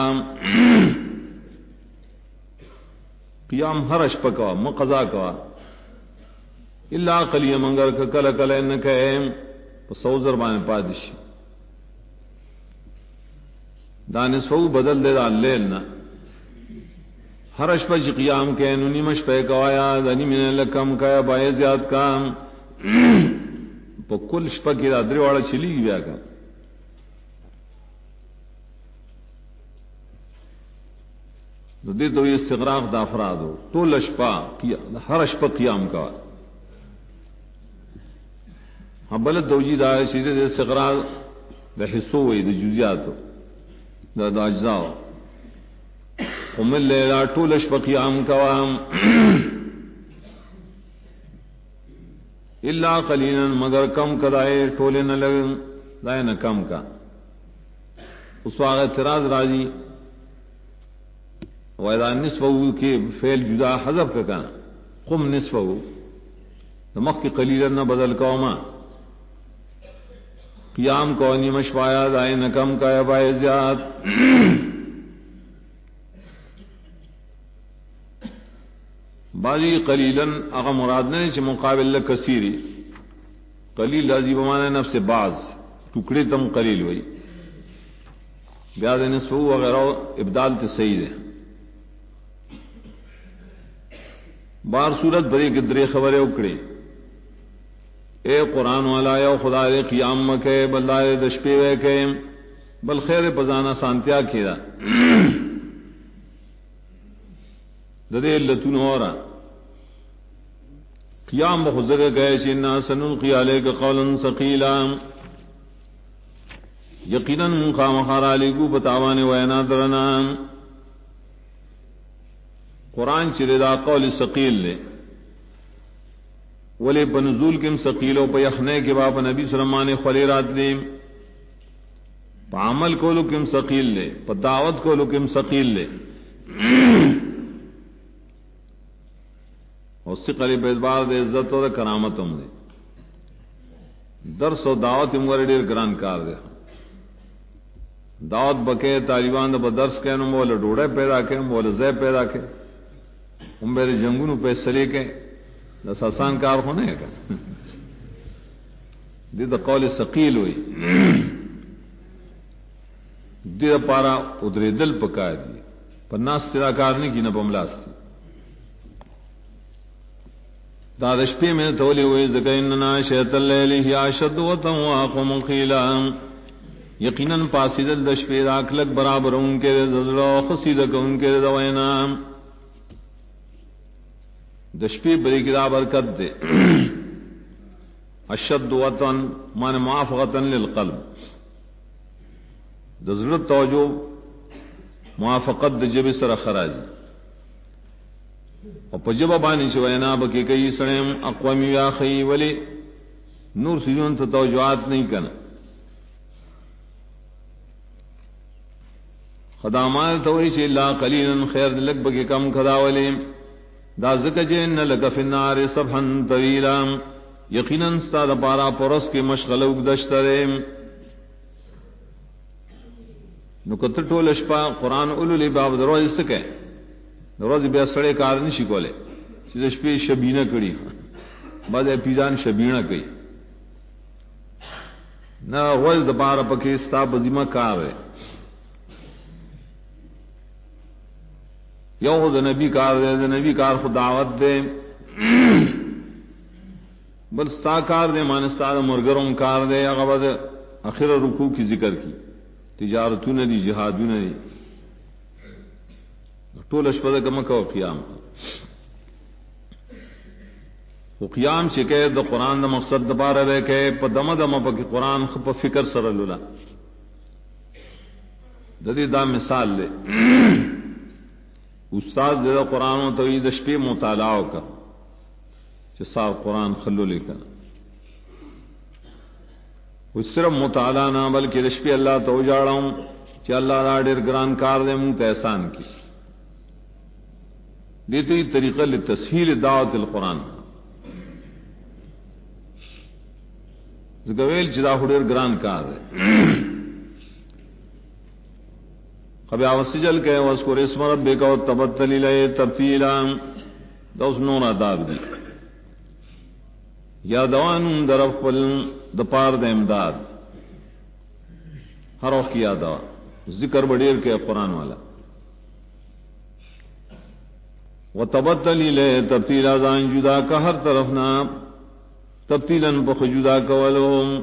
Speaker 1: قیام ہر اشپا کا مقضا کا اللہ قلی منگر کا کل کل انکا ایم سو زربان پادش دانس فو بدل دے دا اللیل نا ہر اشپا چی قیام کے نونی مشپے کوایا دنی من لکم کایا بائے زیاد کام پا کل شپا کی دا دری والا چلی گی بیا کام دے تو یہ استغراق دا افراد ہو تو لشپا ہر اشپا قیام کوا ہاں بلد دوجی دا سیدھے دے استغراق دا حصو ہوئی دا جزیات ہو دا اجزاء ہو قم اللیل طول اشپا قیام کوام الا قلیلا مگر کم کدائے ٹولے نہ لگ دائے نہ کم کا اس واقع اعتراض راضی وَإِذَا نِصْفَهُ کے فعل جدا حذف کا کہنا قم نصفه مخ کی قلیلا نہ بدل قوما قیام کو نیمش پایا دائے نہ کم کا یا بائے زیاد بعضی قلیلاً اغا مراد نہیں چھ مقابل کثیری قلیل لازی بمانا نفس بعض ٹکڑے تم قلیل ہوئی بیاد نصفو وغیرہ ابدال تے صحیح ہے بار صورت بری گدرے خبریں اکڑے اے قرآن والا یو خدا دے قیام مکے بلائے دشپے وے کے بل خیر پزانا سانتیا کیدا ددے لتون اورا قیام بخزر گئے چینا سنلقی علیک قولا ثقیلا یقیناً مخام خارا لگو بتاوانے وینا درنا قرآن چرے دا قول ثقیل لے ولی بنزول کم ثقیلو پہ یخنے کے باپ نبی سلمان خلیرات لے پا عمل کو لکم ثقیل لے پا دعوت کو لکم ثقیل لے اور ثقل بیدبار دے عزت و دے کرامتم دے درس و دعوت امور دیر گران کار دے دعوت بکے طالبان دا بدرس کے نم بولا ڈوڑے پیدا کے بولا زے پیدا کے ان میرے جنگونو پیسلی کے دس آسان کار ہونے کا دی دا قول ثقیل ہوئی دی دا پارا ادری دل پکائے دی پر ناس تیرا کار نہیں کی نہ بملاس تھی دادشپی میں تولی ہوئی ذکر اننا شیط اللیلی ہی آشد وطن واقم خیلا یقیناً پاسید الدشپی راکلک برابر ان کے دزلو خسیدک ان کے دوینا دشپی بری کی برکت دے اشد وطن مان موافقتا للقلب دزلت توجہ موافقت جب سر خراجی اور پجب بانی شوینا بکی کئی سڑیم اقوامی آخی ولی نور سجون تو توجہات نہیں کرنا خدامات توئی چی اللہ قلیلا خیر لک بکی کم خدا ولی دا ذکر جن لک فی النار صبحا طویلا یقیناً ستاد پارا پرس کی مشغل اگدشترے نکتر ٹول اشپا قرآن اولو لی باب دروز سکے دروز بیا سڑے کار نشی کولے چیز اشپی شبینہ کری بعد پیزان شبینہ کری نا غوز دبارا پکی ستا بزیمہ کار ہے یو خود نبی کار دے نبی کار خود دعوت دے بل ستا کار دے مانستا دا مرگروں کار دے اغباد اخیر رکوع کی ذکر کی تجارتوں نے دی جہادوں نے دی طول اشپد کا مکہ و قیام وہ قیام چکے دا قرآن دا مقصد دبارہ رہ کے پا دم دم پا کی قرآن خب فکر سر اللہ ددی دا مثال لے استاد دے قرآن و توید اشپی مطالعہ کا سار قرآن خلو لے کر وہ صرف مطالعہ نہ بلکہ رشپی اللہ تو جاڑا ہوں کہ اللہ را ڈیر گران کار دے منہ احسان کی دیتی طریقہ لتسہیل دعوت القرآن زگویل چدا ڈیر گران کار ہے قبی آوسجل کے وذکر اسم ربک وتبتل الیہ تبتیلا دوس نور آداب دی یا دوان درف پل دپار د امداد ہر وقت کی یاد ذکر بڑیر کے قرآن والا وتبتل الیہ تبتیلا دان جدا کا ہر طرف نہ تبتیلا بخ جدا کولو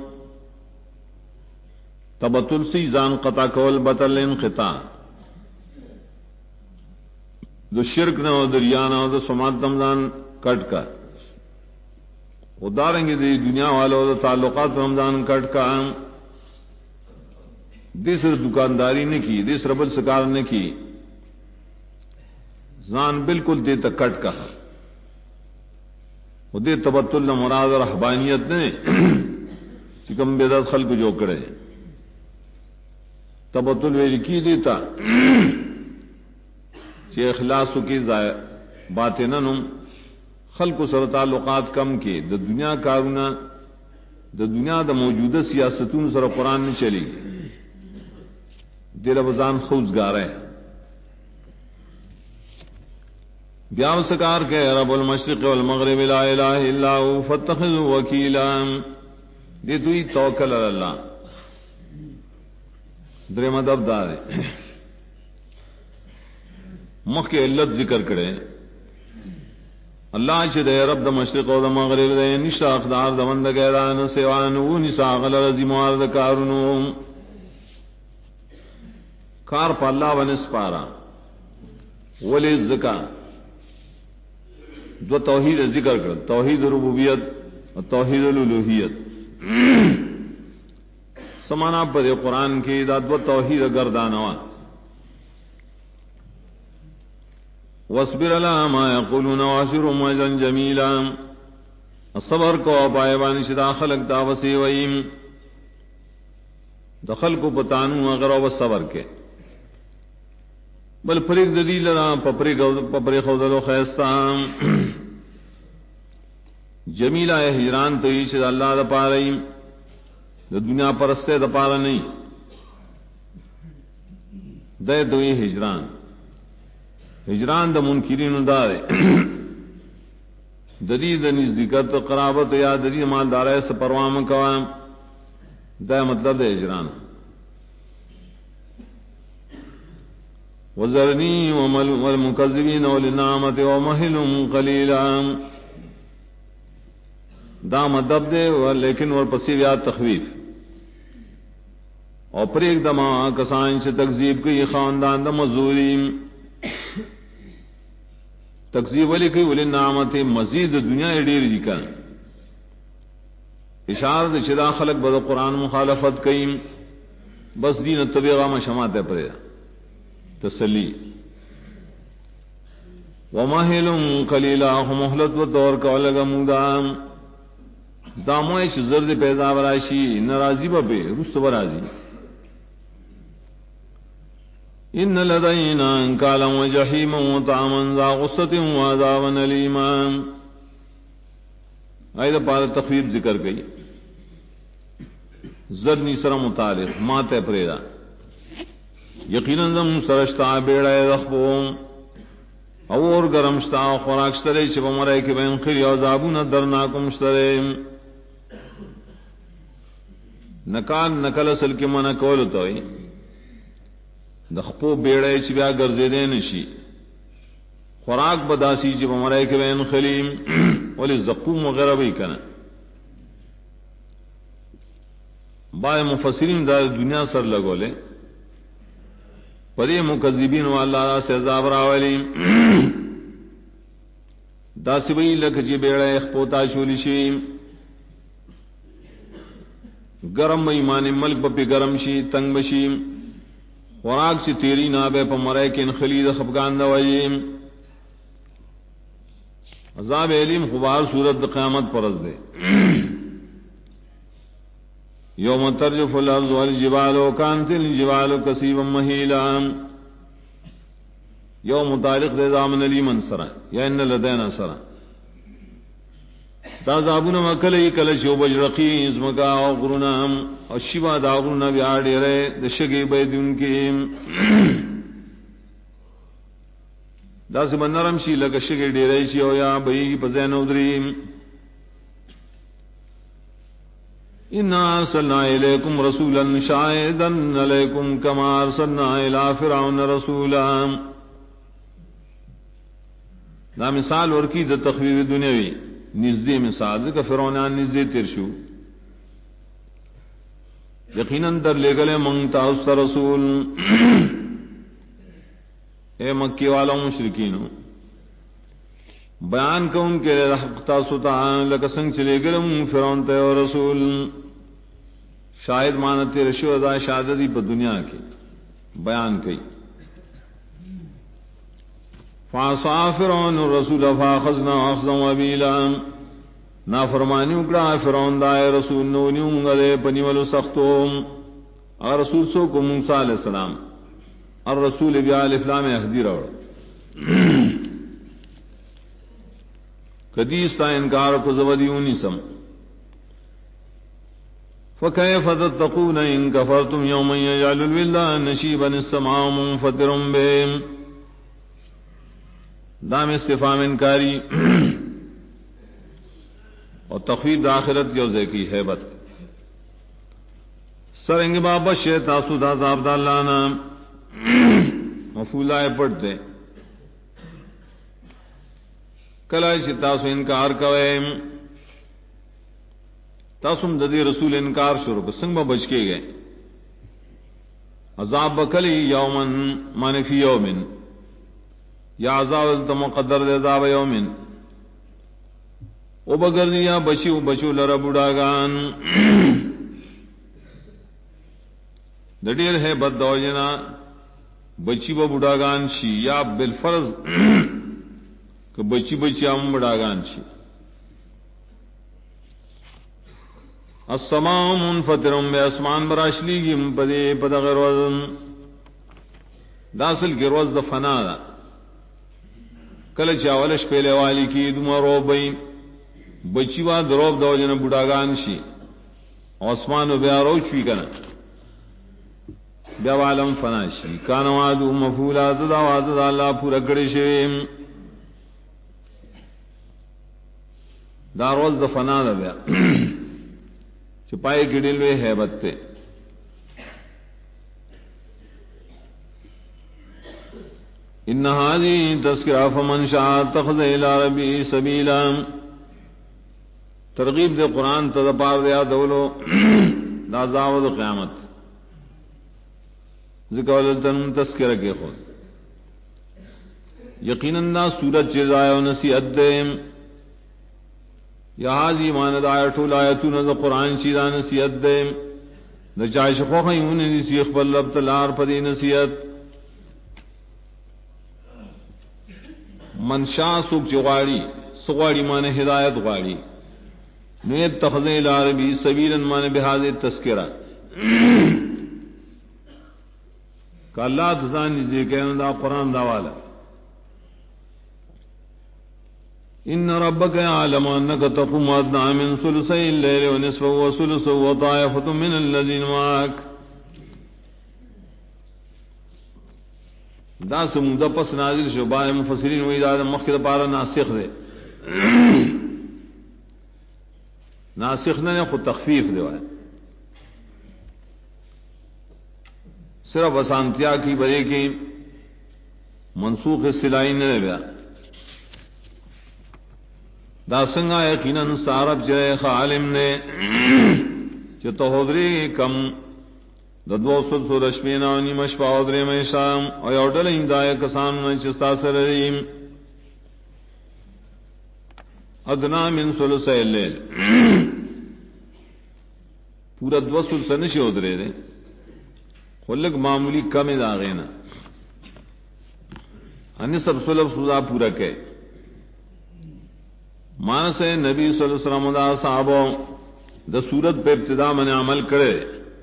Speaker 1: تبتل سی زان قطع کول بتل انقطاع دو شرک نہ ہو دریانہ ہو دو سماعت رمضان کٹ کا اداریں گے دنیا والوں دو تعلقات رمضان کٹ کا دیسر دکانداری نے کی دیسر بل سکار نے کی زان بالکل دے تک کٹ کا وہ دے تبتل نہ مراد اور رہبانیت نے چکم بیداد خلق جو کرے تبتل ویلی کی دیتا کہ اخلاص کی باتیں نہ نم خلق و سر تعلقات کم کے دا دنیا کارونا دا دنیا دا موجودہ سیاستون سر قرآن میں چلی گئی دیر بزان خوزگار ہے بیام سکار کے رب المشرق والمغرب لا الہ الا ہو فاتخذوا وکیلا دی دوی توکل اللہ در مدب دار مخ کے علت ذکر کرے اللہ چې دې رب د مشرق او د مغرب دې نشا اقدار د مند ګیران سیوان و نسا غل رضی موارد کارونو کار په الله ونس پارا ولی زکا دو توحید ذکر کر توحید ربوبیت اور توحید الالوہیت سمانا پر قرآن کی دا دو توحید گردانوا واصبر علی ما یقولون واشرهم اجرا جمیلا صبر کو پائے بانی شدا خلق دا وسی ویم دخل کو بتانو اگر و صبر کے بل پریک دلیل را پپری خودلو خیستان جمیلہ ہجران تو یہ شد اللہ دا پا رہی دا دنیا پرستے دا پارا نہیں دے تو یہ ہجران دا منکرین دارے دلی دا نزدیکت قرابت یا دلی مالدار ہے سپروام کوام دا مطلب دے ہجران وذرنی والمکذبین وللنعمت ومہلهم قلیلا دا مطلب دے لیکن اور پسیویا تخویف اور پر ایک دما کسان سے تکذیب کی خاندان دا مزوری تکذیب والی کی ولی نعمت مزید دنیا ڈیر جی کا اشارت شدا خلق بد قرآن مخالفت کئی بس دین طبیعہ میں شماتے پڑے تسلی ومہلهم قلیلا مہلت و دور کا لگا مدام داموش زرد پیدا براشی ناراضی بے رست برازی ان لدینا انکالا و جحیما و طعاما ذا غصت و عذابا علیما ایدہ پار تخویب ذکر گئی زرنی سر متعلق ماتے پریدا یقیناً زم سرشتا بیڑا رخبو اور گرمشتا خوراکشترے چپا مرے کے بین خیر عذابون درناکمشترے نکل اصل کی منع کول توئی دخپو بیڑے چبیا گرزے دے نشی خوراک بداسی چب مرے کے بین خلیم ولی زقوم وغیرہ بھی کنا بائے مفسرین دا دنیا سر لگو لے پری مکذبین والا سے عذاب راولی دا سبئی لکھ جی بیڑے اخپوتا شولی شیم گرم ایمان ملک پپی گرم شی تنگ بشیم خوراک چی تیری نابے پا مرے کن خلید خفگان دوائیم عذاب علیم خبار صورت قیامت پرز دے یوم ترجف الارض والجبال وکانت الجبال کثیبا مہیلا یوم متعلق دے دامن علیمن سرا یا ان لدینا سرا دا زابون مکلی کلشو بجرقی ازمکا او غرنام او شیبا دا غرنا بیاڑی رے دشگی بیدون کی دا سبا نرم شی لکا شگی ڈیرے شی او یا بیگی پزین ادریم انا ارسلنا الیکم رسولا شاہدا علیکم کما ارسلنا الی فرعون رسولا دا مثال ورکی دا تخویف دنیاوی نزدی مثال کا فرعونان نزدی ترشو یقیناً در لے گلے منگتا اس رسول اے مکی والا مشرکینو بیان کو ان کے حقتا ستا لکسنگ چلے گلے فرعون تے اور رسول شاہد مانتے رشو ادا شہادتی پر دنیا کی بیان کی فعصا فرعون الرسول فاخذنا اخذا وبیلا نافرمانی اکڑا فرعون دائے رسول نونیوں گدے پنیولو سختوں اور رسول سو کو موسیٰ علیہ السلام اور رسول بیا الافلام احدی روڑ قدیس تا انکار کو زبدیونی سم فَكَيْفَ تَتَّقُونَ إِن كَفَرْتُمْ يَوْمًا يَجْعَلُ الْوِلْدَانَ شِيبًا السَّمَاءُ مُنفَطِرٌ بِهِ دام استفہام انکاری اور تخویف آخرت کی عوضے کی حیبت سرنگ بابا شیطا سودا عذاب دالانا مفعولہ پڑھتے کلا چې تاسو انکار کوئ تاسو د دې رسول انکار شروع کو څنګه بچ کېږئ عذاب بکلی یومن معنی فی یومن یا عذاب مقدر دے عذاب یومن او بگر دیا بچو لرا بڑاگان دڑیر ہے بد دوجنا بچی و بڑاگان شی یا بالفرض کہ بچی ہم بڑاگان شی السماء منفطرم بے اسمان براشلی گی پدے پدغیر وزن داخل کی روز د فنا دا کل چاولش پہلے والی کی دما روب بئی بچی وا دروب دو جن بڑاگان شی اسمان و بیا رو چوی کنا بیا عالم فنا شی کان وعدو مفعولا دا وعد اللہ پورا کڑی شی دا روز د فنا دا بیا چپائے گڑل ہوئے حیبت تے ان هذه تذکرہ فمن شاء اتخذ الى ربه سبیلا ترغیب دے قرآن تدپار دیا دولو دا عذاب قیامت ذکر ولدن تذکرہ کے خود یقیناً دا سورت جزائے و نصیحت دے یا حاضی ماند آیتو لایتو ندا قرآن چیدہ نصیحت دے دا چاہش خوخیون نسیخ پر لبتلار پدی نصیحت منشا سوک چغاڑی سغاڑی مانے ہدایت غاڑی نیت تخذ العربی سبیلا مانے بحاظ تذکرہ کہ اللہ تزانی ذکر دا قرآن دا والا ان ربک یعلم انک تقوم ادنی من ثلثی اللیل ونصفه وثلثه وطائفة من الذین معک دا سمودہ پس نازل شو بائے مفسرین وی دا مخید پارا ناسخ دے ناسخ نے خود تخفیف دے وائے صرف اسانتیا کی بجے کی منسوخ سلائی نے بیا دا سنگا یقیناً سارب جائے عالم نے جو تہودری کم ددو سلسو رشمینا ونی مشپا ودری میں شام او یوڈل اندائے کسان من چستا سرریم ادنا من سلسہ اللیل پورا دو سلسہ نشی ودرے دے خلق معمولی کم داغینا انی سب سلب سودا پورا کہ مانس نبی صلی اللہ علیہ وسلم دا صحابہ دا صورت پہ ابتدا من عمل کرے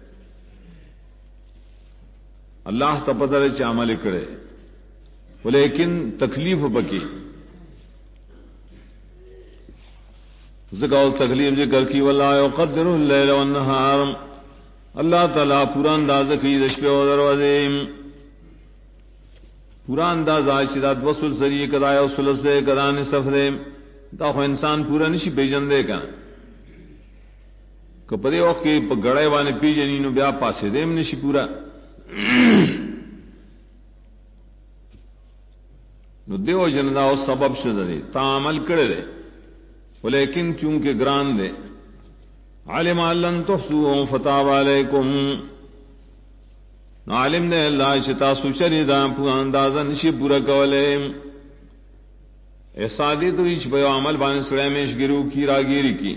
Speaker 1: اللہ تپدر چ عمل کرے لیکن تکلیف بکی ذکر تکلیف ذکر کی واللہ یقدر اللیل والنہار اللہ تعالی پورا انداز کی دشپے و دروازے پورا انداز آشداد وصل سری کدائے و سلس دے کدا نصف دے دا خو انسان پورا نشی بیجن دے کا کپدے وقت کی گڑے وانے پی جنینو بیا پاسے دیم نشی پورا نو دیو جندا او سبب شد دے تا عمل کرے دے ولیکن چونکہ گران دے علم لن تحصوه فتاب علیکم نو علم دے اللہ شتا سوچری دا پورا اندازہ نشی پورا کولے احسادی تو ایچ بیو عمل بانے سڑے میں اشگرو کی راگیری کی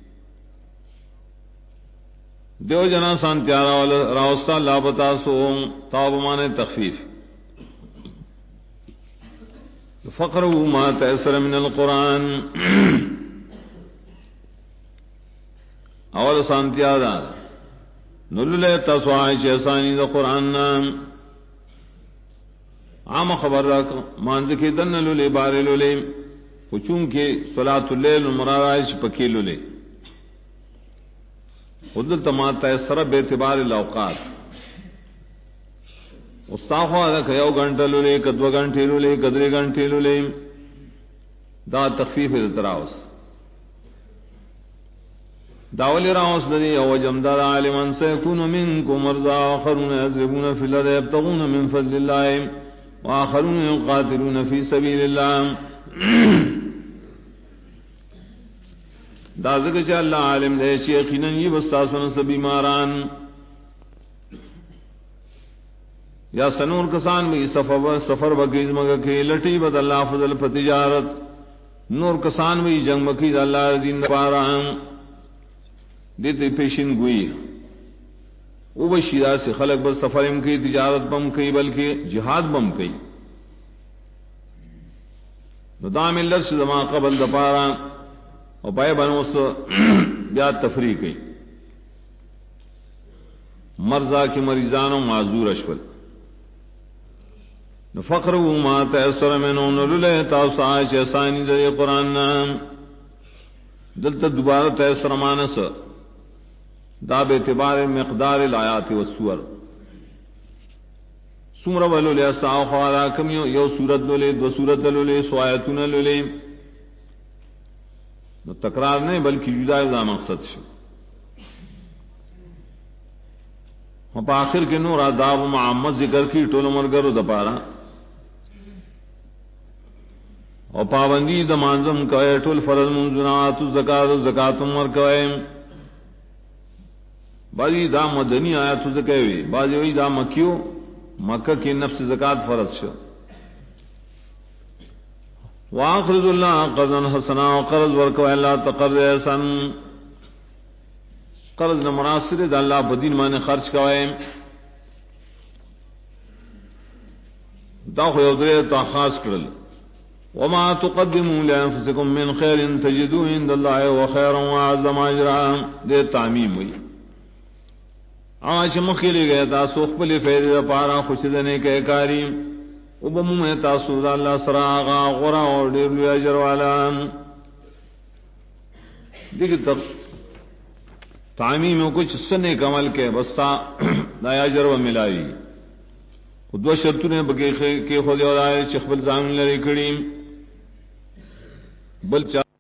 Speaker 1: دیو جنا سانتیارا راوستا لابتا سو تاب مانے تخفیف فقرو ما تیسر من القرآن اول سانتیارا نلولے تسوائی چیسانی دا قرآن نام عام خبر رکھ ماندکی دن لولے بارے لولے خچون کے صلاة اللیل مرارائش پکی لولے خودل تماتا ہے سرب اعتبار الاوقات استاخوا دا کہ یو گھنٹہ لولے کدو گھنٹے لولے کدرے گھنٹے لولے دا تخفیف اتراؤس داولی راؤس لدی او جمدار عالمان سیکون منکم مرضا آخرون یضربون فی الارض یبتغون من فضل اللہ وآخرون یقاتلون فی سبیل اللہ دا ذکر چا اللہ عالم دے چی یقیناً یہ بستاسون سے بیماران یا سنور کسان بھی سفر بکیز مگا کے لٹی بد اللہ فضل فتجارت نور کسان بھی جنگ بکیز اللہ دین پاران دیتے پیشن گوئی او بشیدہ سے خلق بس سفر ام کی تجارت بم کی بلکہ جہاد بم کی ندام اللہ سے زمان قبل دپارا اور پائے بنو سے بیاد تفریح کی مرضا کی مریضان و معذور اشفل فقر ما تیسر منو نلولے تاوسا چیسانی در قرآن نام دلتا دوبارہ تیسر مانس دا باعتبار مقدار الآیات والسور سمر ولولے ساو خوارا کمیو یو سورت لولے دو سورت لولے سو آیتون لولے نو تکرار نہیں بلکہ جدا جدا مقصد شو ہم پا آخر کے نور آداب و معامد ذکر کی ٹول مرگر و دپارا اور پابندی دا مانزم کوئے ٹول فرض منزنات زکاة زکاة مر کوئے بعضی دا مدنی آیات زکاوی بعضی وی دا مکیو مکہ کی نفس زکاة فرض شو وَأَقْرِضُ اللَّهَ قَرْضًا حَسَنًا وَقَرْض وَرْكَوْا إِلَّا تَقَرْضَ احسن قرض نمناسر دا اللہ بدین مانے خرچ کوئے دا خیودرے تا خاص کرل وما تقدموا لأنفسكم من خير تجدوه عند الله وخيرا وأعظم أجرا دے تعمیم ہوئی آج مخیلی گئے تا سوخ پلی فیدے پارا خوش دنے کے کاری وبمو میں تاسو دا اللہ سراغا غرا اور دیر لوی اجر والا دیکھ تب تعمیم میں کچھ سنے کمل کے بستا دا اجر و ملائی دو شرطوں نے بگے کے خود اور آئے چخبل زامن لڑی کڑی بل